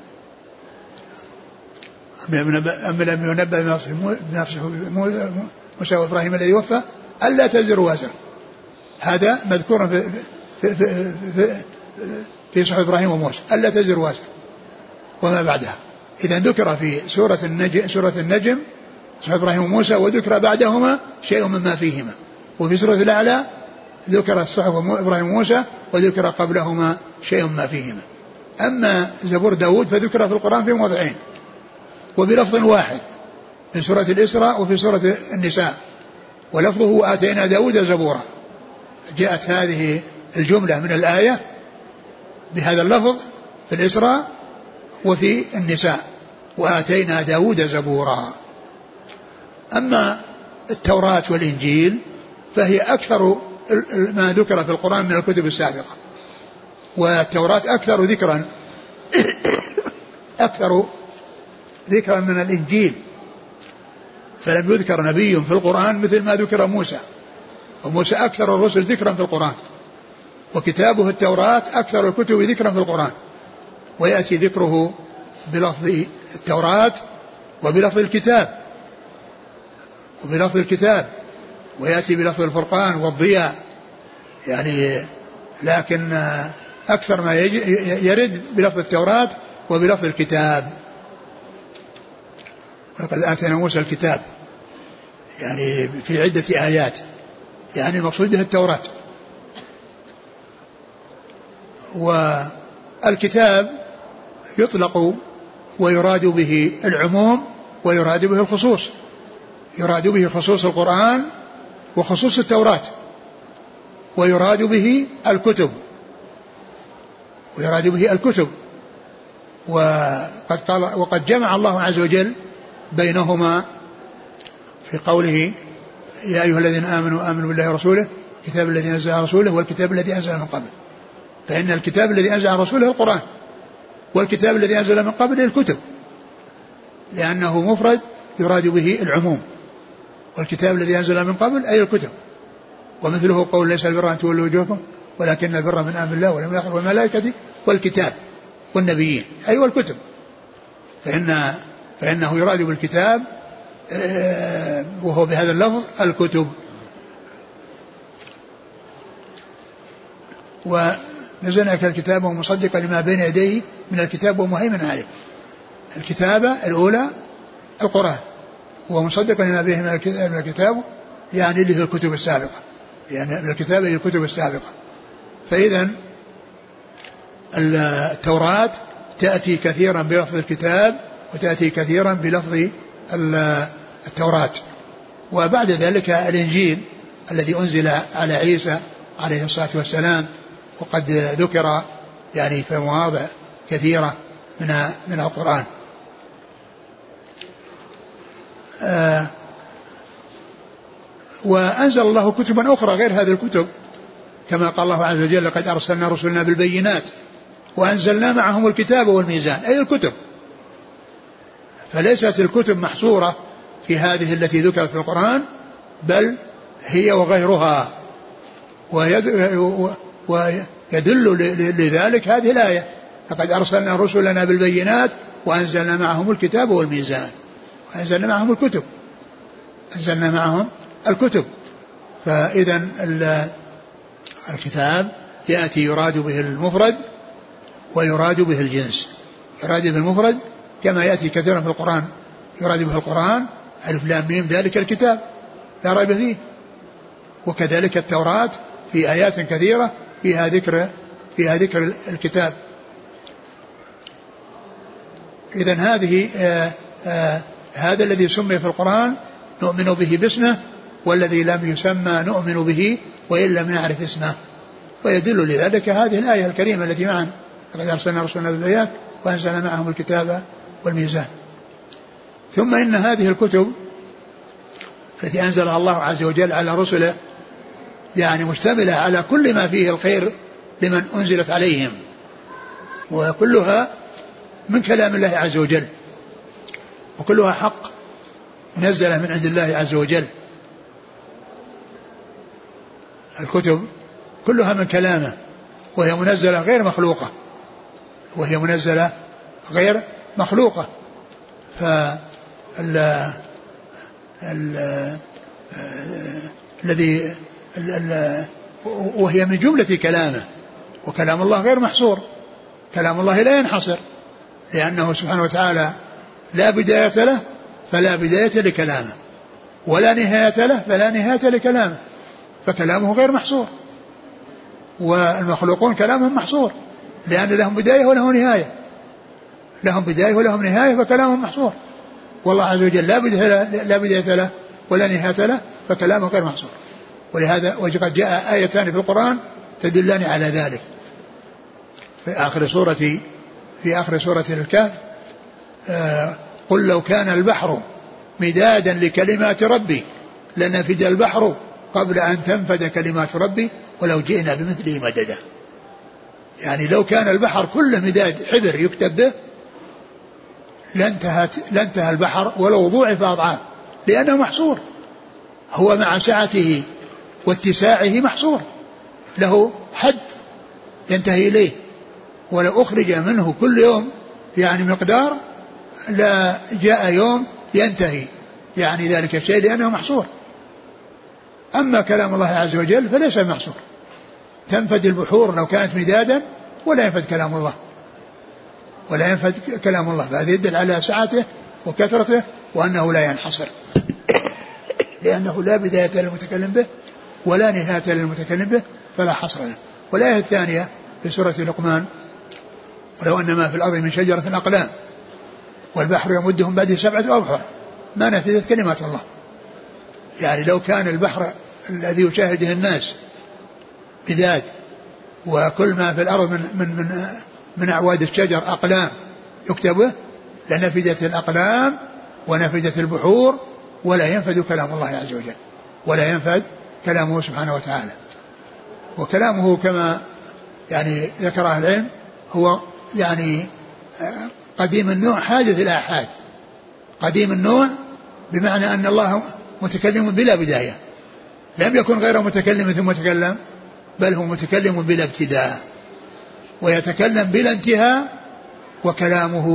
أما لم ينبأ بنفسه موسى وإبراهيم الذي وفى ألا تزر وازر، هذا مذكور في في في, في, في صحف إبراهيم وموسى ألا تزر وازر وما بعدها. إذا ذكر في سورة النجم سورة النجم صحف إبراهيم وموسى، وذكر بعدهما شيء مما فيهما. وفي سورة الأعلى ذكر الصحف إبراهيم وموسى وذكر قبلهما شيء مما فيهما. أما زبور داود فذكر في القرآن في موضعين وبلفظ واحد، في سورة الإسراء وفي سورة النساء، ولفظه آتينا داود زبورا. جاءت هذه الجملة من الآية بهذا اللفظ في الإسراء وفي النساء، وآتينا داود زبورا. أما التوراة والإنجيل فهي أكثر ما ذكر في القرآن من الكتب السابقة، والتوراة أكثر ذكرا أكثر ذكرا من الإنجيل، فلم يذكر نبي في القرآن مثل ما ذكر موسى، وموسى أكثر الرسل ذكرا في القرآن، وكتابه التوراة أكثر الكتب ذكرا في القرآن، ويأتي ذكره بلفظ التوراة وبلفظ الكتاب وبلفظ الكتاب ويأتي بلفظ الفرقان والضياء يعني، لكن أكثر ما يرد بلفظ التوراة وبلفظ الكتاب. وقد آتينا موسى الكتاب يعني في عدة آيات، يعني المقصود به التوراة. والكتاب يطلق ويراد به العموم ويراد به الخصوص، يراد به خصوص القرآن وخصوص التوراة، ويراد به الكتب ويراد به الكتب وقد قال وقد جمع الله عز وجل بينهما في قوله يا أيها الذين آمنوا آمنوا بالله ورسوله الكتاب الذي أنزل على رسوله والكتاب الذي أنزل من قبل. فإن الكتاب الذي أنزل على رسوله القرآن، والكتاب الذي أنزل من قبل الكتب، لأنه مفرد يراد به العموم، والكتاب الذي أنزل من قبل أي الكتب. ومثله قول ليس البر أن تولوا وجوهكم ولكن البر من آمن الله واليوم الآخر والملائكة والكتاب والنبيين أي والكتب. فإن فإنه يراد بالكتاب وهو بهذا اللفظ الكتب. ونزلنا الكتاب ومصدقا لما بين يديه من الكتاب ومهيمن عليه. الكتابة الأولى القرآن، ومصدقا لما به من الكتاب يعني اللي في الكتب السابقة، يعني من الكتابة للكتب السابقة. فإذا التوراة تأتي كثيرا بلفظ الكتاب وتأتي كثيرا بلفظ التوراة. وبعد ذلك الإنجيل الذي أنزل على عيسى عليه الصلاة والسلام، وقد ذكر يعني في مواضع كثيرة من من القرآن. آه وأنزل الله كتبا أخرى غير هذه الكتب، كما قال الله عز وجل: لقد أرسلنا رسلنا بالبينات وأنزلنا معهم الكتاب والميزان، أي الكتب. فليست الكتب محصورة في هذه التي ذكرت في القرآن، بل هي وغيرها. ويدل لذلك هذه الآية: لقد أرسلنا رسلنا بالبينات وأنزلنا معهم الكتاب والميزان، وأنزلنا معهم الكتب، أنزلنا معهم الكتب. فإذا الكتاب يأتي يراد به المفرد ويراد به الجنس. يراد به المفرد كما يأتي كثيرا في القرآن، يراد به القرآن ألف لام ميم ذلك الكتاب لا ريب فيه. وكذلك التوراة في آيات كثيرة فيها ذكر فيها ذكر الكتاب. إذن هذه آآ آآ هذا الذي سمي في القرآن نؤمن به باسمه، والذي لم يسمى نؤمن به وإن لم نعرف اسمه. ويدل لذلك هذه الآية الكريمة التي معنا: لقد أرسلنا رسلنا بالبينات وأنزلنا معهم الكتاب والميزان. ثم إن هذه الكتب التي أنزلها الله عز وجل على رسله يعني مشتملة على كل ما فيه الخير لمن أنزلت عليهم، وكلها من كلام الله عز وجل، وكلها حق منزلة من عند الله عز وجل. الكتب كلها من كلامه، وهي منزلة غير مخلوقة، وهي منزلة غير مخلوقة. فال الذي وهي من جملة كلامه، وكلام الله غير محصور، كلام الله لا ينحصر، لأنه سبحانه وتعالى لا بداية له فلا بداية لكلامه، ولا نهاية له فلا نهاية لكلامه، فكلامه غير محصور. والمخلوقون كلامهم محصور، لأن لهم بداية ولهم نهاية، لهم بداية ولهم نهاية، فكلامهم محصور. والله عز وجل لا بداية له, لا بداية له ولا نهاية له، فكلامه غير محصور. ولهذا وقد جاء آيتان في القرآن تدلان على ذلك. في آخر سورة في آخر سورة الكهف: آه قل لو كان البحر مدادا لكلمات ربي لنفد البحر قبل أن تنفد كلمات ربي ولو جئنا بمثله مددا. يعني لو كان البحر كله مداد حبر يكتب به لانتهى البحر ولو ضوعف أضعاف، لأنه محصور، هو مع سعته واتساعه محصور، له حد ينتهي إليه. ولو أخرج منه كل يوم يعني مقدار لا جاء يوم ينتهي يعني ذلك الشيء، لأنه محصور. أما كلام الله عز وجل فليس محصور، تنفد البحور لو كانت مدادا ولا ينفد كلام الله، ولا ينفد كلام الله. فهذا يدل على سعته وكثرته وأنه لا ينحصر، لأنه لا بداية للمتكلم به ولا نهاية للمتكلم به، فلا حصر له. والآية الثانية في سورة لقمان: ولو أن ما في الأرض من شجرة أقلام والبحر يمدهم بعده سبعة أبحر ما نفذت كلمات الله. يعني لو كان البحر الذي يشاهده الناس بداد، وكل ما في الأرض من, من, من, من أعواد الشجر أقلام يكتبه، لنفدت الأقلام ونفدت البحور ولا ينفد كلام الله عز وجل، ولا ينفد كلامه سبحانه وتعالى. وكلامه كما يعني ذكر أهل العلم هو يعني قديم النوع حادث الآحاد. قديم النوع بمعنى أن الله متكلم بلا بداية، لم يكن غير متكلم ثم تكلم، بل هو متكلم بلا ابتداء ويتكلم بلا انتهاء، وكلامه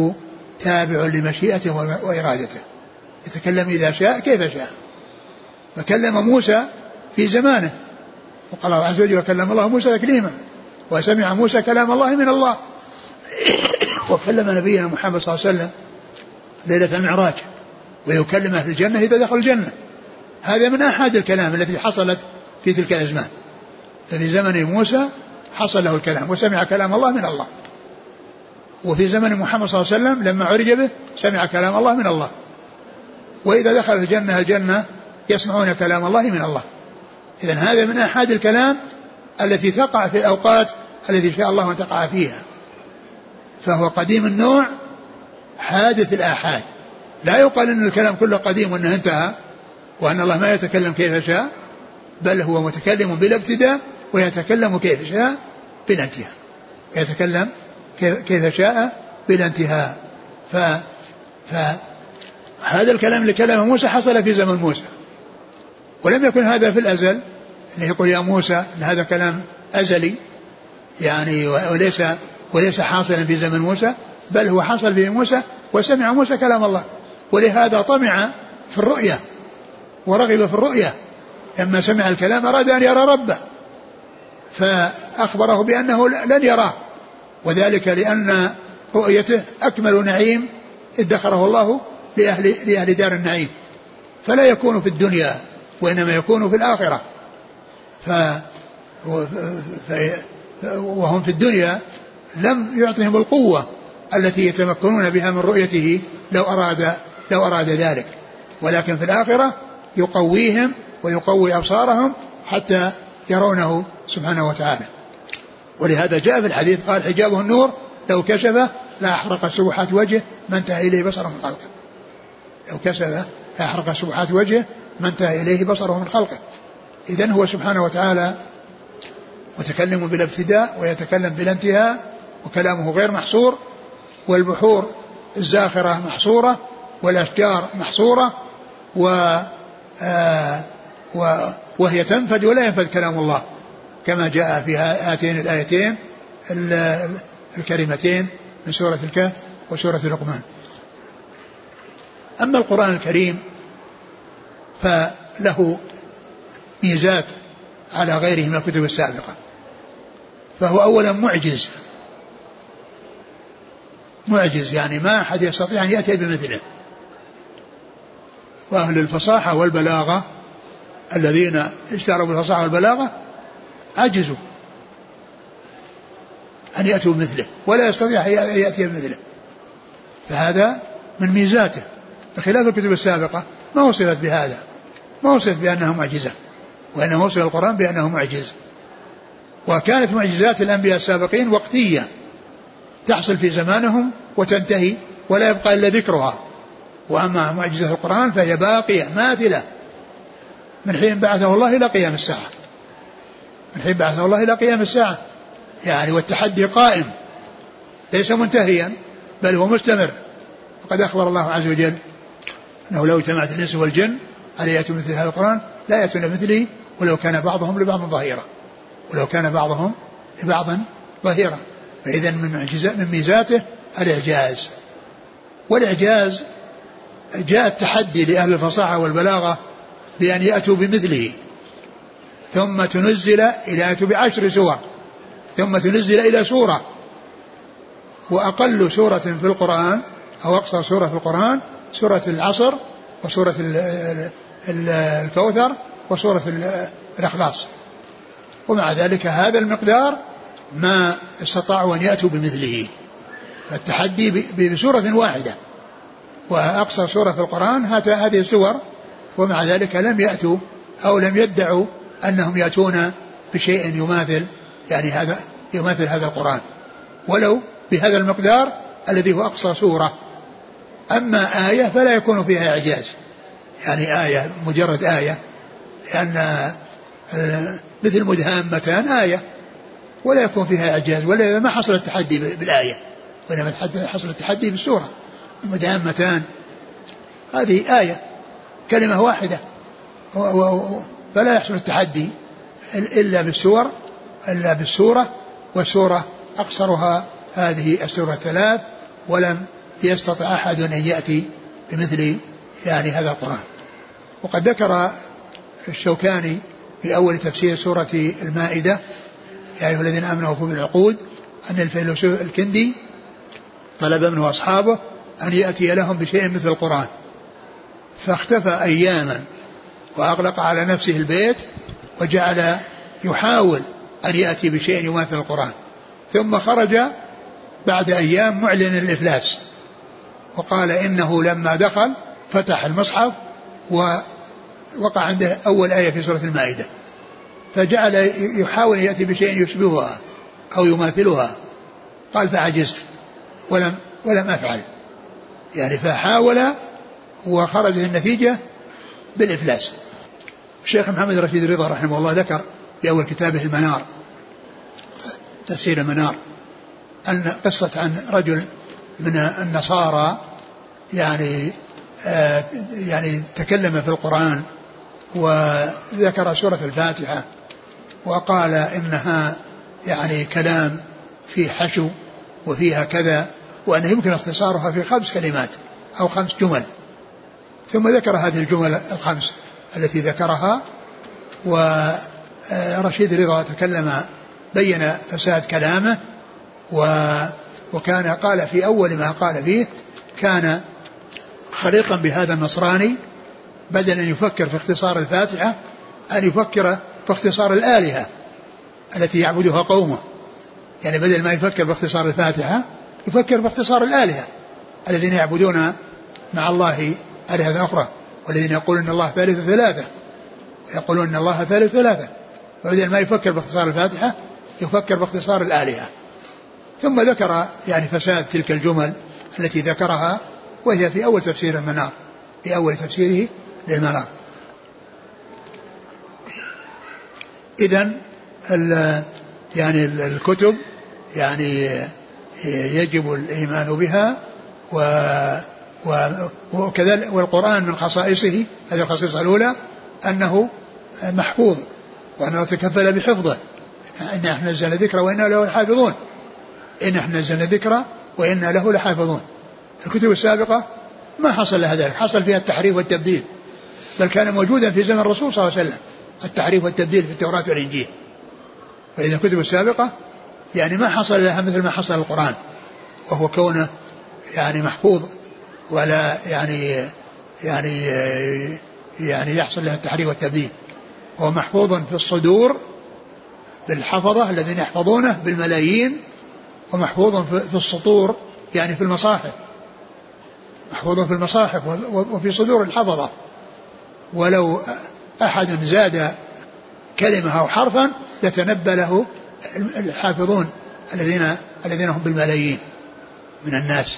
تابع لمشيئته وإرادته، يتكلم إذا شاء كيف شاء. فكلم موسى في زمانه، وقال الله عز وجل وكلم الله موسى تكليما، وسمع موسى كلام الله من الله. وكلم نبينا محمد صلى الله عليه وسلم ليلة المعراج، ويكلم أهل الجنة إذا دخل الجنة. هذا من أحد الكلام التي حصلت في تلك الأزمان. ففي زمن موسى حصل له الكلام وسمع كلام الله من الله، وفي زمن محمد صلى الله عليه وسلم لما عرج به سمع كلام الله من الله. وإذا دخل الجنة الجنة يسمعون كلام الله من الله. إذن هذا من أحد الكلام التي تقع في الأوقات التي شاء الله أن تقع فيها. فهو قديم النوع حادث الآحاد. لا يقال أن الكلام كله قديم وأنه انتهى وأن الله ما يتكلم كيف شاء، بل هو متكلم بلا ابتداء ويتكلم كيف شاء بلا انتهاء، يتكلم كيف شاء بلا انتهاء. ف... فهذا الكلام اللي كلمه موسى حصل في زمن موسى، ولم يكن هذا في الأزل اللي يقول يا موسى إن هذا كلام أزلي يعني، وليس وليس حاصلا في زمن موسى، بل هو حصل في موسى وسمع موسى كلام الله. ولهذا طمع في الرؤية ورغب في الرؤية، لما سمع الكلام أراد أن يرى ربه، فأخبره بأنه لن يراه، وذلك لأن رؤيته أكمل نعيم ادخره الله لأهل, لأهل دار النعيم، فلا يكون في الدنيا وإنما يكون في الآخرة. ف وهم في الدنيا لم يعطهم القوة التي يتمكنون بها من رؤيته لو أراد, لو أراد ذلك، ولكن في الآخرة يقويهم ويقوي أبصارهم حتى يرونه سبحانه وتعالى. ولهذا جاء في الحديث قال حجابه النور لو كشفه لا أحرق سبحات وجهه ما انتهى إليه بصره من خلقه. لو كشفه لا أحرق سبحات وجهه ما انتهى إليه بصره من خلقه. إذن هو سبحانه وتعالى متكلم بلا ابتداء ويتكلم بلا انتهاء، وكلامه غير محصور، والبحور الزاخرة محصورة والأشجار محصورة، و آه و وهي تنفد ولا ينفد كلام الله، كما جاء في هاتين الآيتين الكريمتين من سورة الكهف وسورة لقمان. أما القرآن الكريم فله ميزات على غيره من الكتب السابقة. فهو أولا معجز معجز يعني ما أحد يستطيع أن يأتي بمثله. وأهل الفصاحة والبلاغة الذين اشتهروا بالفصاحة والبلاغة عجزوا أن يأتوا بمثله، ولا يستطيع أن يأتي بمثله. فهذا من ميزاته، بخلاف الكتب السابقة ما وصفت بهذا، ما وصفت بأنه معجزة، وإنه وصف القرآن بأنه معجز. وكانت معجزات الأنبياء السابقين وقتية تحصل في زمانهم وتنتهي ولا يبقى إلا ذكرها. وأما معجزة القرآن فهي باقية ماثلة من حين بعثه الله إلى قيام الساعة، من حين بعثه الله إلى قيام الساعة يعني، والتحدي قائم ليس منتهيا بل هو مستمر. وقد أخبر الله عز وجل أنه لو اجتمعت الإنس والجن على يأتوا مثل هذا القرآن لا يأتون مثله ولو كان بعضهم لبعض ظهيرا، ولو كان بعضهم لبعض ظهيرا. فإذا من معجزات من ميزاته الإعجاز، والإعجاز جاء التحدي لأهل الفصاحة والبلاغة بأن يأتوا بمثله، ثم تنزل إلى يأتوا بعشر سور، ثم تنزل إلى سورة. وأقل سورة في القرآن أو أقصر سورة في القرآن سورة العصر وسورة الكوثر وسورة الإخلاص. ومع ذلك هذا المقدار ما استطاعوا أن يأتوا بمثله، فالتحدي بسورة واحدة، وأقصر سورة في القرآن هذه السور، ومع ذلك لم يأتوا أو لم يدعوا أنهم يأتون بشيء يماثل يعني هذا يماثل هذا القرآن ولو بهذا المقدار الذي هو أقصى سورة. أما آية فلا يكون فيها إعجاز، يعني آية مجرد آية، لأن مثل مدهامتان آية ولا يكون فيها إعجاز، ولا ما حصل التحدي بالآية وإنما حصل التحدي بالسورة. مدهامتان هذه آية كلمة واحدة، فلا يحصل التحدي إلا بالسور إلا بالسورة، والسورة أقصرها هذه السورة ثلاث ولم يستطع أحد أن يأتي بمثل يعني هذا القرآن. وقد ذكر الشوكاني في أول تفسير سورة المائدة يا أيها الذين آمنوا أوفوا بالعقود أن الفيلسوف الكندي طلب منه أصحابه أن يأتي لهم بشيء مثل القرآن، فاختفى أياما وأغلق على نفسه البيت وجعل يحاول أن يأتي بشيء يماثل القرآن، ثم خرج بعد أيام معلن الإفلاس، وقال إنه لما دخل فتح المصحف ووقع عنده أول آية في سورة المائدة، فجعل يحاول أن يأتي بشيء يشبهها أو يماثلها، قال فعجزت ولم, ولم أفعل، يعني فحاول وخرجت النتيجة بالإفلاس. الشيخ محمد رشيد رضا رحمه الله ذكر في أول كتابه المنار تفسير المنار أن قصة عن رجل من النصارى يعني آه يعني تكلم في القرآن وذكر سورة الفاتحة وقال إنها يعني كلام في حشو وفيها كذا، وأنه يمكن اختصارها في خمس كلمات أو خمس جمل، ثم ذكر هذه الجمل الخمس التي ذكرها. ورشيد رضا تكلم بين فساد كلامه، وكان قال في أول ما قال فيه كان خريقا بهذا النصراني، بدل أن يفكر في اختصار الفاتحة أن يفكر في اختصار الآلهة التي يعبدها قومه، يعني بدل ما يفكر باختصار الفاتحة يفكر باختصار الآلهة الذين يعبدون مع الله آلهة أخرى، والذين يقولون إن الله ثالث ثلاثة ويقولون إن الله ثالث ثلاثة، وبدل ما يفكر باختصار الفاتحة يفكر باختصار الآلهة. ثم ذكر يعني فساد تلك الجمل التي ذكرها، وهي في أول تفسير المنار في أول تفسيره للمنار. إذن يعني الكتب يعني يجب الإيمان بها، وكذلك والقرآن من خصائصه هذه الخصيصة الأولى أنه محفوظ وأنه تكفل بحفظه، إن احنا نزلنا ذكر وإنا له لحافظون، إن احنا نزلنا ذكر وإنا له لحافظون. الكتب السابقة ما حصل لها ذلك، حصل فيها التحريف والتبديل، بل كان موجودا في زمن الرسول صلى الله عليه وسلم التحريف والتبديل في التوراة والإنجيل. فإذا الكتب السابقة يعني ما حصل لها مثل ما حصل القرآن، وهو كونه يعني محفوظ ولا يعني يعني يعني يحصل لها التحريف والتبديل. هو محفوظ في الصدور بالحفظة الذين يحفظونه بالملايين، ومحفوظ في السطور يعني في المصاحف، محفوظ في المصاحف وفي صدور الحفظة، ولو أحد زاد كلمة أو حرفا يتنبى له الحافظون الذين الذين هم بالملايين من الناس.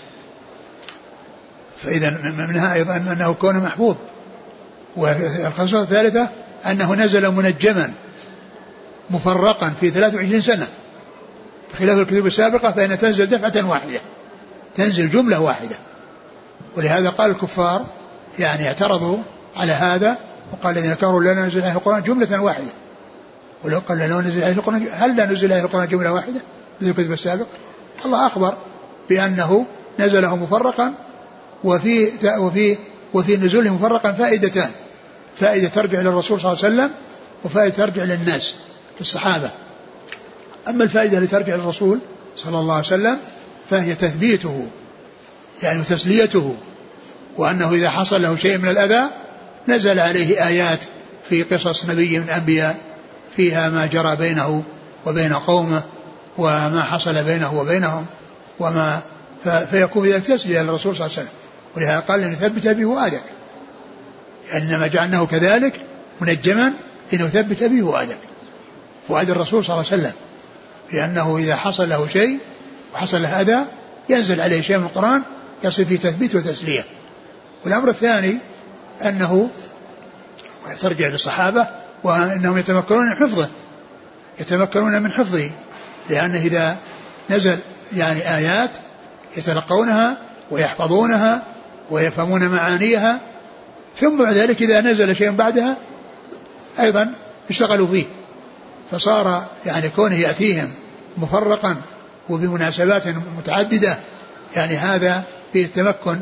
فإذا منها أيضا أنه كون محفوظ. والخصوصية الثالثة أنه نزل منجما مفرقا في ثلاث وعشرين سنة، بخلاف الكتب السابقة فإن تنزل دفعة واحدة، تنزل جملة واحدة. ولهذا قال الكفار يعني اعترضوا على هذا وقال الذين كفروا لا ننزل عليه القرآن جملة واحدة، ولو قال لا ننزل عليه القرآن هل لا ننزل عليه القرآن جملة واحدة مثل الكتب السابقة؟ الله أخبر بأنه نزله مفرقا، وفي وفي وفي نزوله مفرقا فائدتان، فائدة ترجع للرسول صلى الله عليه وسلم وفائدة ترجع للناس في الصحابة. أما الفائدة اللي ترجع للرسول صلى الله عليه وسلم فهي تثبيته يعني وتسليته، وأنه إذا حصل له شيء من الأذى نزل عليه آيات في قصص نبي من الأنبياء فيها ما جرى بينه وبين قومه وما حصل بينه وبينهم وما فيكون ذلك تسلية للرسول صلى الله عليه وسلم. ولهذا قال لنثبت به فؤادك، إنما جعلناه كذلك منجما لنثبت به فؤادك، فؤاد الرسول صلى الله عليه وسلم، لأنه إذا حصل له شيء وحصل له أذى ينزل عليه شيء من القرآن يصل فيه تثبيت وتسلية. والأمر الثاني أنه ترجع للصحابة وأنهم يتمكنون من حفظه، يتمكنون من حفظه، لأنه إذا نزل يعني آيات يتلقونها ويحفظونها ويفهمون معانيها، ثم بعد ذلك إذا نزل شيء بعدها أيضا اشتغلوا فيه، فصار يعني كونه يأتيهم مفرقا وبمناسبات متعددة يعني هذا فيه التمكن.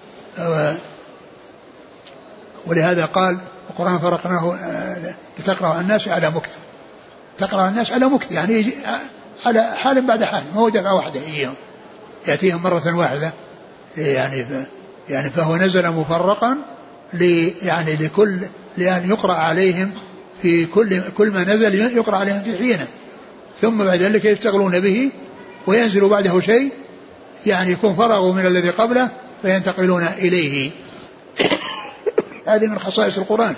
ولهذا قال القرآن فرقناه لتقرأ على الناس على مكث، تقرأ الناس على مكث يعني على حال بعد حال، ما هو دفعة واحدة إياهم يأتيهم مرة واحدة يعني يعني فهو نزل مفرقا لي يعني لكل لأن يقرأ عليهم في كل كل ما نزل يقرأ عليهم في حينه، ثم بعد ذلك يشتغلون به وينزل بعده شيء يعني يكون فرغوا من الذي قبله فينتقلون إليه. هذه من خصائص القرآن.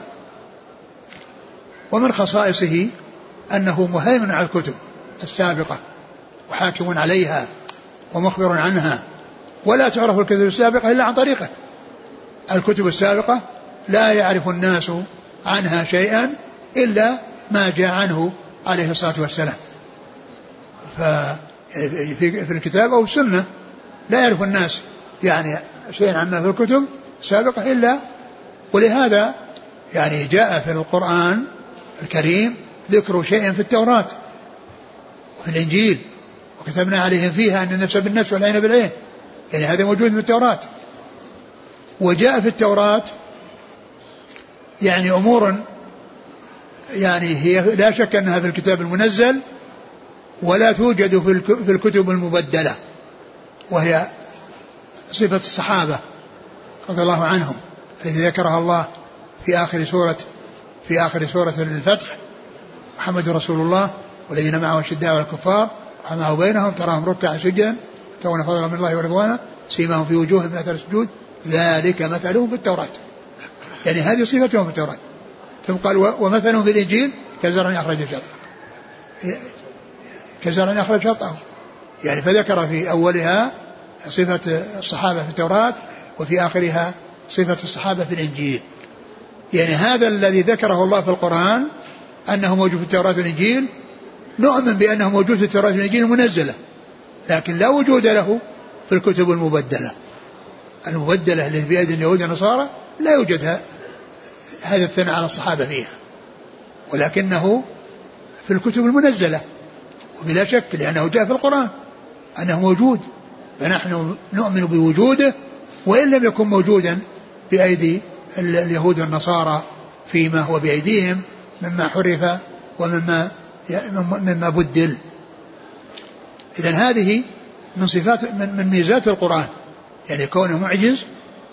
ومن خصائصه أنه مهيمن على الكتب السابقة وحاكم عليها ومخبر عنها، ولا تعرف الكتب السابقة إلا عن طريقه. الكتب السابقة لا يعرف الناس عنها شيئا إلا ما جاء عنه عليه الصلاة والسلام. ففي الكتاب أو السنة لا يعرف الناس يعني شيئا عما في الكتب السابقة إلا. ولهذا يعني جاء في القرآن الكريم ذكر شيء في التوراة وفي الإنجيل، وكتبنا عليهم فيها أن النفس بالنفس والعين بالعين، يعني هذا موجود في التوراة. وجاء في التوراة يعني أمور يعني هي لا شك أنها في الكتاب المنزل ولا توجد في الكتب المبدلة، وهي صفة الصحابة رضي الله عنهم التي ذكرها الله في آخر سورة في آخر سورة الفتح: محمد رسول الله والذين معه الشداء والكفار وحماه بينهم تراهم ركعا سجدا يبتغون فضلا من الله ورضوانه سيماهم في وجوههم من أثر السجود ذلك مثلهم في التوراة. يعني هذه صفتهم في التوراة. ثم قال ومثلهم في الإنجيل كزرع أخرج شطأه كزرع أخرج شطأه يعني فذكر في أولها صفة الصحابة في التوراة وفي آخرها صفة الصحابة في الإنجيل. يعني هذا الذي ذكره الله في القرآن أنه موجود في التوراة والإنجيل نؤمن بأنه موجود في التوراة والإنجيل المنزلة، لكن لا وجود له في الكتب المبدلة المبدلة التي بيد اليهود والنصارى، لا يوجد هذا الثناء على الصحابة فيها، ولكنه في الكتب المنزلة وبلا شك لأنه جاء في القرآن أنه موجود، فنحن نؤمن بوجوده وإن لم يكن موجودا بأيدي اليهود والنصارى فيما هو بأيديهم مما حرف ومما مما بدل. إذن هذه من صفات من, من ميزات القرآن، يعني كونه معجز،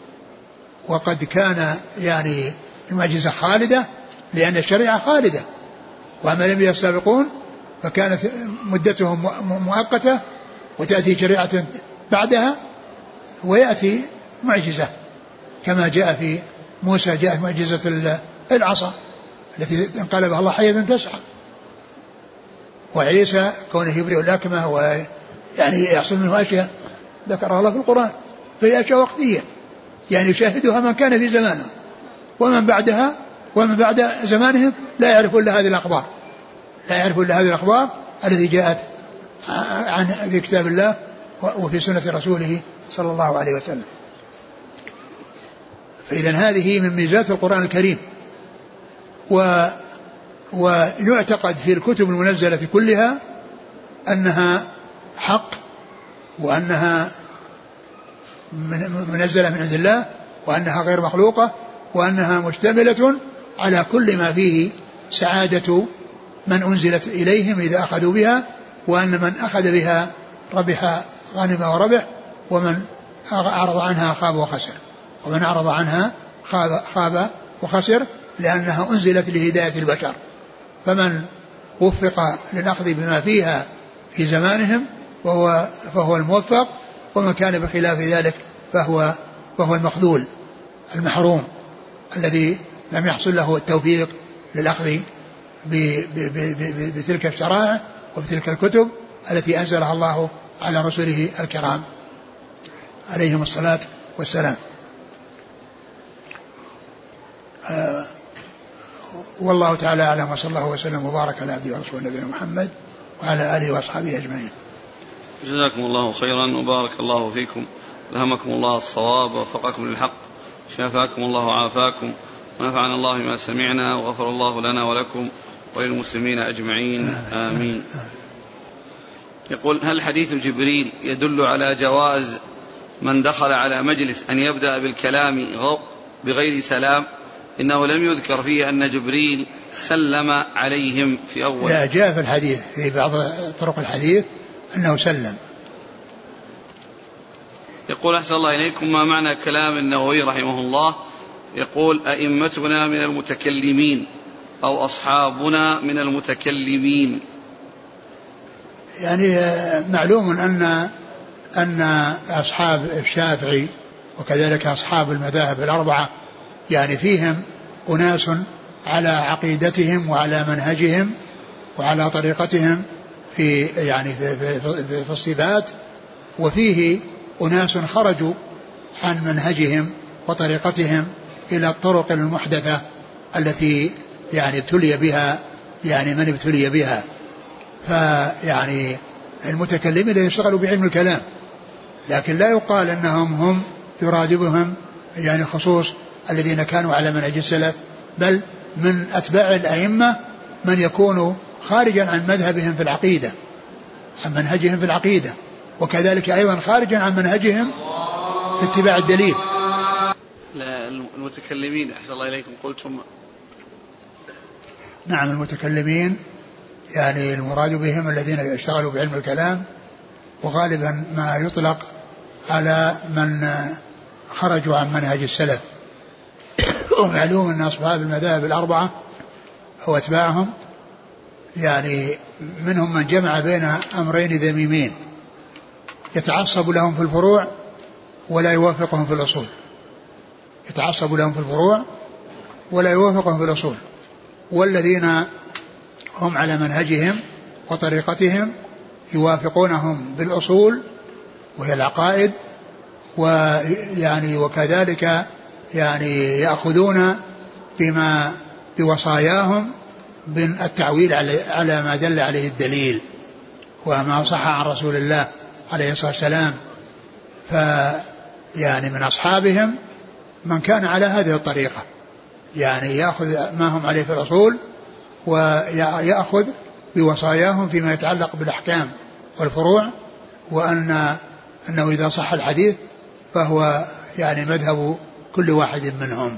وقد كان يعني المعجزة خالدة لأن الشريعة خالدة، وأما لم يسابقون فكانت مدتهم مؤقتة وتأتي شريعة بعدها ويأتي معجزة كما جاء في موسى جاءت معجزة العصا التي انقلبها الله حية تسعى، وعيسى كونه يبرئ الأكمه ويعني يحصل منه أشياء ذكرها الله في القرآن، فهي أشياء وقتية يعني يشاهدها من كان في زمانه، ومن بعدها ومن بعد زمانهم لا يعرف إلا هذه الأخبار لا يعرف إلا هذه الأخبار التي جاءت عن في كتاب الله وفي سنة رسوله صلى الله عليه وسلم. فإذن هذه من ميزات القرآن الكريم. و ويعتقد في الكتب المنزلة كلها أنها حق وأنها منزلة من عند الله وأنها غير مخلوقة وأنها مشتملة على كل ما فيه سعادة من أنزلت إليهم إذا أخذوا بها، وأن من أخذ بها ربح غنم وربح، ومن أعرض عنها خاب وخسر ومن أعرض عنها خاب, خاب وخسر لأنها أنزلت لهداية البشر. فمن وفق للأخذ بما فيها في زمانهم فهو, فهو الموفق، ومن كان بخلاف ذلك فهو, فهو المخذول المحروم الذي لم يحصل له التوفيق للأخذ بتلك الشرائع وبتلك الكتب التي أنزلها الله على رسله الكرام عليهم الصلاة والسلام. آه والله تعالى أعلم، وصلى الله وسلم وبارك على عبده ورسوله نبينا محمد وعلى آله وأصحابه أجمعين. جزاكم الله خيرا وبارك الله فيكم، ألهمكم الله الصواب ووفقكم للحق، شافاكم الله وعافاكم، ونفعنا الله ما سمعنا، وغفر الله لنا ولكم وللمسلمين أجمعين آمين. يقول: هل حديث جبريل يدل على جواز من دخل على مجلس أن يبدأ بالكلام بغير سلام، إنه لم يذكر فيه أن جبريل سلم عليهم في أول. لا، جاء في الحديث في بعض طرق الحديث أنه سلم. يقول أحسن الله إليكم، ما معنى كلام النووي رحمه الله يقول أئمتنا من المتكلمين أو أصحابنا من المتكلمين؟ يعني معلوم أن أن أصحاب الشافعي وكذلك أصحاب المذاهب الأربعة يعني فيهم أناس على عقيدتهم وعلى منهجهم وعلى طريقتهم في يعني في, في, في, في الصفات، وفيه أناس خرجوا عن منهجهم وطريقتهم إلى الطرق المحدثة التي يعني ابتلي بها يعني من ابتلي بها. فيعني المتكلمين يشتغلوا بعلم الكلام، لكن لا يقال أنهم هم يراد بهم يعني خصوص الذين كانوا على منهج السلف، بل من أتباع الأئمة من يكون خارجا عن مذهبهم في العقيدة، عن منهجهم في العقيدة، وكذلك أيضا خارجا عن منهجهم في اتباع الدليل. لا المتكلمين أحسن الله إليكم قلتم. نعم، المتكلمين يعني المراد بهم الذين يشتغلوا بعلم الكلام، وغالبا ما يطلق على من خرجوا عن منهج السلف. ومعلوم أن أصحاب المذاهب الأربعة أو أتباعهم يعني منهم من جمع بين أمرين ذميمين، يتعصب لهم في الفروع ولا يوافقهم في الأصول، يتعصب لهم في الفروع ولا يوافقهم في الأصول، والذين هم على منهجهم وطريقتهم يوافقونهم بالأصول وهي العقائد، ويعني وكذلك يعني يأخذون بما بوصاياهم من التعويل على ما دل عليه الدليل وما صح عن رسول الله عليه الصلاة والسلام. فيعني من أصحابهم من كان على هذه الطريقة، يعني يأخذ ما هم عليه في الأصول ويأخذ بوصاياهم فيما يتعلق بالأحكام والفروع، وأن أنه إذا صح الحديث فهو يعني مذهب كل واحد منهم.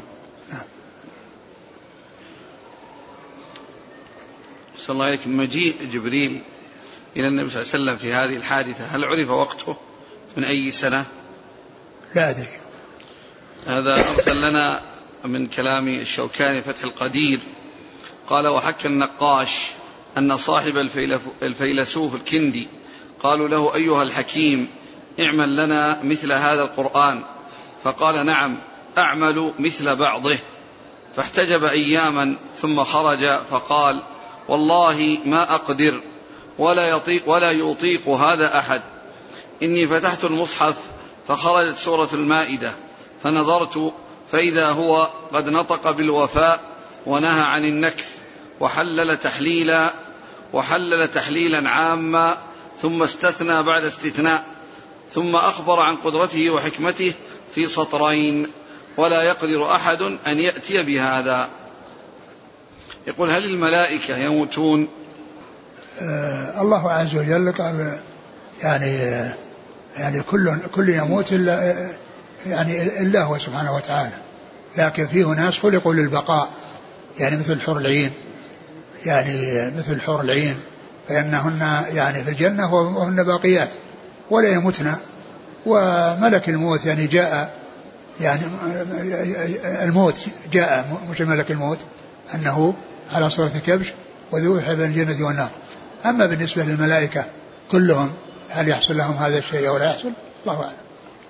صلى الله عليه وسلم. مجيء جبريل إلى النبي صلى الله عليه وسلم في هذه الحادثة هل عرف وقته من أي سنة؟ لا أدري. هذا أرسل لنا من كلام الشوكاني فتح القدير قال: وحكى النقاش أن صاحب الفيلسوف الكندي قالوا له: أيها الحكيم اعمل لنا مثل هذا القرآن، فقال: نعم أعمل مثل بعضه. فاحتجب أياما ثم خرج فقال: والله ما أقدر ولا يطيق, ولا يطيق هذا أحد. إني فتحت المصحف فخرجت سورة المائدة فنظرت فإذا هو قد نطق بالوفاء ونهى عن النكث وحلل تحليلا وحلل تحليلا عاما، ثم استثنى بعد استثناء، ثم أخبر عن قدرته وحكمته في سطرين، ولا يقدر أحد أن يأتي بهذا. يقول: هل الملائكة يموتون؟ آه الله عز وجل قال يعني يعني كل كل يموت إلا يعني إلا هو سبحانه وتعالى، لكن فيه ناس خلقوا للبقاء، يعني مثل حور العين، يعني مثل حور العين فإنهن يعني في الجنة وهن باقيات ولا يموتن. وملك الموت يعني جاء يعني الموت جاء مش ملك الموت أنه على صورة كبش وذبح بين الجنة والنار. أما بالنسبة للملائكة كلهم هل يحصل لهم هذا الشيء أو لا يحصل؟ الله أعلم.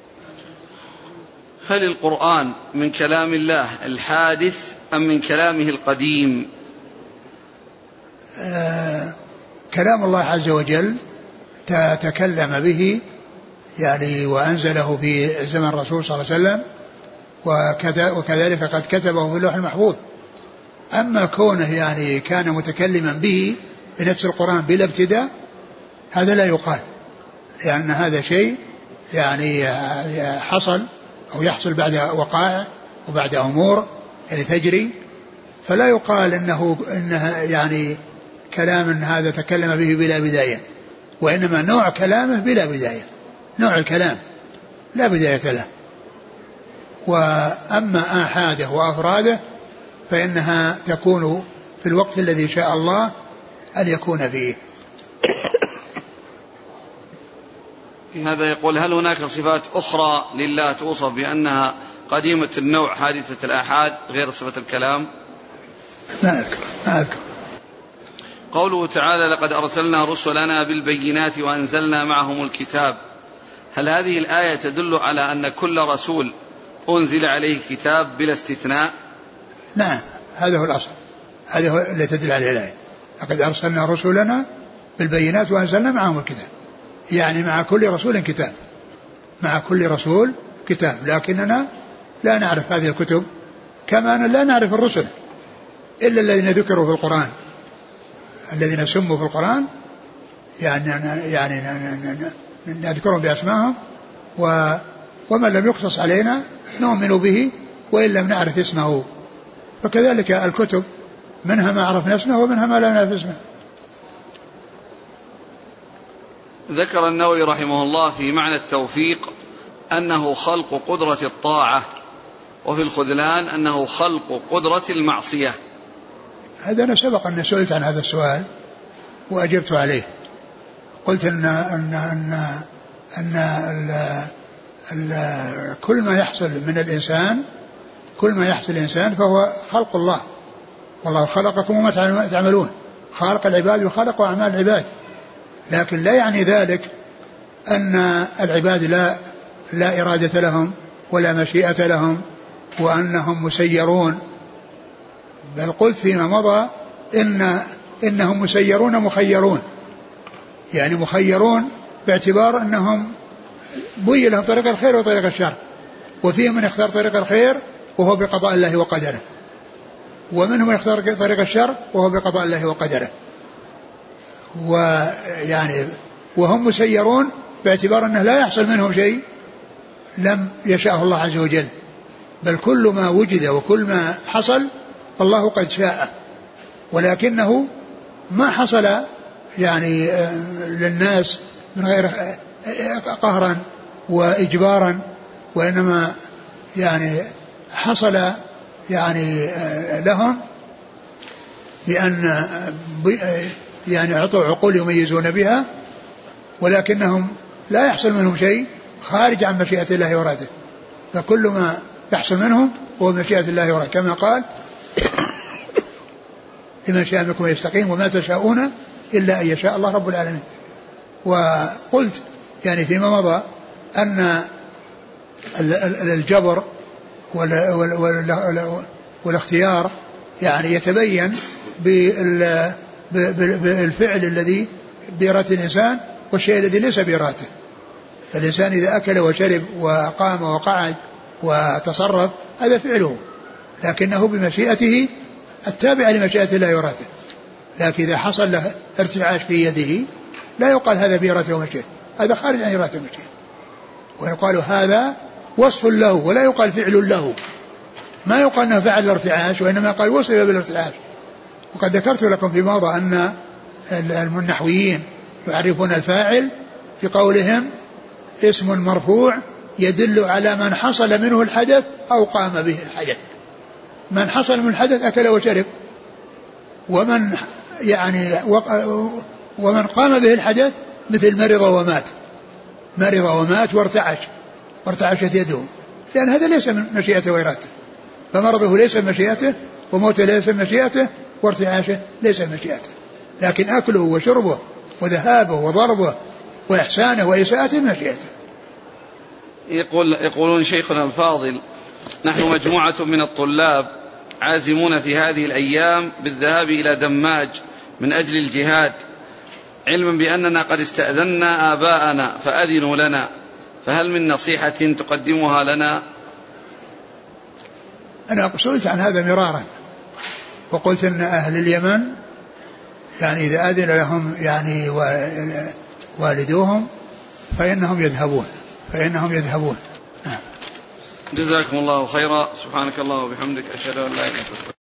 هل القرآن من كلام الله الحادث أم من كلامه القديم؟ آه كلام الله عز وجل تكلم به يعني وأنزله في زمن الرسول صلى الله عليه وسلم، وكذا وكذلك قد كتبه في اللوح المحفوظ. أما كونه يعني كان متكلما به بنفس القرآن بلا ابتداء هذا لا يقال، لأن هذا شيء يعني حصل أو يحصل بعد وقائع وبعد أمور يعني تجري، فلا يقال إنه إنه يعني كلام هذا تكلم به بلا بداية، وإنما نوع كلامه بلا بداية، نوع الكلام لا بداية له. وأما آحاده وأفراده فإنها تكون في الوقت الذي شاء الله أن يكون فيه. في هذا يقول: هل هناك صفات أخرى لله توصف بأنها قديمة النوع حادثة الآحاد غير صفة الكلام؟ ما أذكر ما أذكر. قوله تعالى: لقد أرسلنا رسلنا بالبينات وأنزلنا معهم الكتاب، هل هذه الآية تدل على أن كل رسول أنزل عليه كتاب بلا استثناء؟ نعم، هذا هو الأصل، هذا هو اللي تدل عليه الآية. لقد أرسلنا رسلنا بالبينات وأنزلنا معهم الكتاب، يعني مع كل رسول كتاب، مع كل رسول كتاب، لكننا لا نعرف هذه الكتب كما لا نعرف الرسل إلا الذين ذكروا في القرآن، الذين سموا في القرآن يعني يعني نذكرهم بأسمائهم، ومن لم يقصص علينا نؤمن به وإن لم نعرف اسمه. فكذلك الكتب منها ما عرفنا اسمه ومنها ما لا نعرف اسمه. ذكر النووي رحمه الله في معنى التوفيق أنه خلق قدرة الطاعة، وفي الخذلان أنه خلق قدرة المعصية. هذا أنا سبق أن سئلت عن هذا السؤال وأجبت عليه، قلت أن أن أن أن ال ال كل ما يحصل من الإنسان كل ما يحصل الإنسان فهو خلق الله، والله خلقكم وما تعملون، خالق العباد وخلق أعمال العباد، لكن لا يعني ذلك أن العباد لا لا إرادة لهم ولا مشيئة لهم وأنهم مسيرون، بل قلت فيما مضى إن إنهم مسيرون مخيرون، يعني مخيرون باعتبار أنهم بين لهم طريق الخير وطريق الشر، وفيهم من يختار طريق الخير وهو بقضاء الله وقدره، ومنهم من يختار طريق الشر وهو بقضاء الله وقدره، ويعني وهم مسيرون باعتبار أنه لا يحصل منهم شيء لم يشاءه الله عز وجل، بل كل ما وجد وكل ما حصل فالله قد شاء، ولكنه ما حصل يعني للناس من غير قهرا وإجبارا، وإنما يعني حصل يعني لهم بأن يعني أعطوا عقول يميزون بها، ولكنهم لا يحصل منهم شيء خارج عن مشيئة الله وإرادته، فكل ما يحصل منهم هو مشيئة الله وإرادته، كما قال: لمن شاء منكم يستقيم وما تشاءون إلا أن يشاء الله رب العالمين. وقلت يعني فيما مضى أن الجبر والاختيار يعني يتبين بالفعل الذي بإرادة الإنسان والشيء الذي ليس بإرادته. فالإنسان إذا أكل وشرب وقام وقعد وتصرف هذا فعله، لكنه بمشيئته التابعة لمشيئة الله وإرادته، لكن إذا حصل له ارتعاش في يده لا يقال هذا بإرادته ومشيئته، هذا خارج عن إرادته ومشيئته، ويقال هذا وصف له ولا يقال فعل له، ما يقال أنه فعل الارتعاش وإنما يقال وصف بالارتعاش. وقد ذكرت لكم في موضع أن النحويين يعرفون الفاعل في قولهم اسم مرفوع يدل على من حصل منه الحدث أو قام به الحدث. من حصل من الحدث أكل وشرب، ومن يعني ومن قام به الحدث مثل مرض ومات، مرض ومات وارتعش وارتعشت يده، لأن هذا ليس من مشيئته وإرادته، فمرضه ليس من مشيئته وموته ليس من مشيئته وارتعاشه ليس من مشيئته، لكن أكله وشربه وذهابه وضربه وإحسانه وإساءته من مشيئته. يقول يقولون شيخنا الفاضل: نحن مجموعة من الطلاب عازمون في هذه الأيام بالذهاب إلى دماج من أجل الجهاد، علما بأننا قد استأذنا آباءنا فأذنوا لنا، فهل من نصيحة تقدمها لنا؟ أنا سئلت عن هذا مرارا وقلت أن أهل اليمن يعني إذا أذن لهم يعني والدوهم فإنهم يذهبون فإنهم يذهبون. جزاكم الله خيرا. سبحانك الله وبحمدك، أشهد أن لا إله إلا أنت.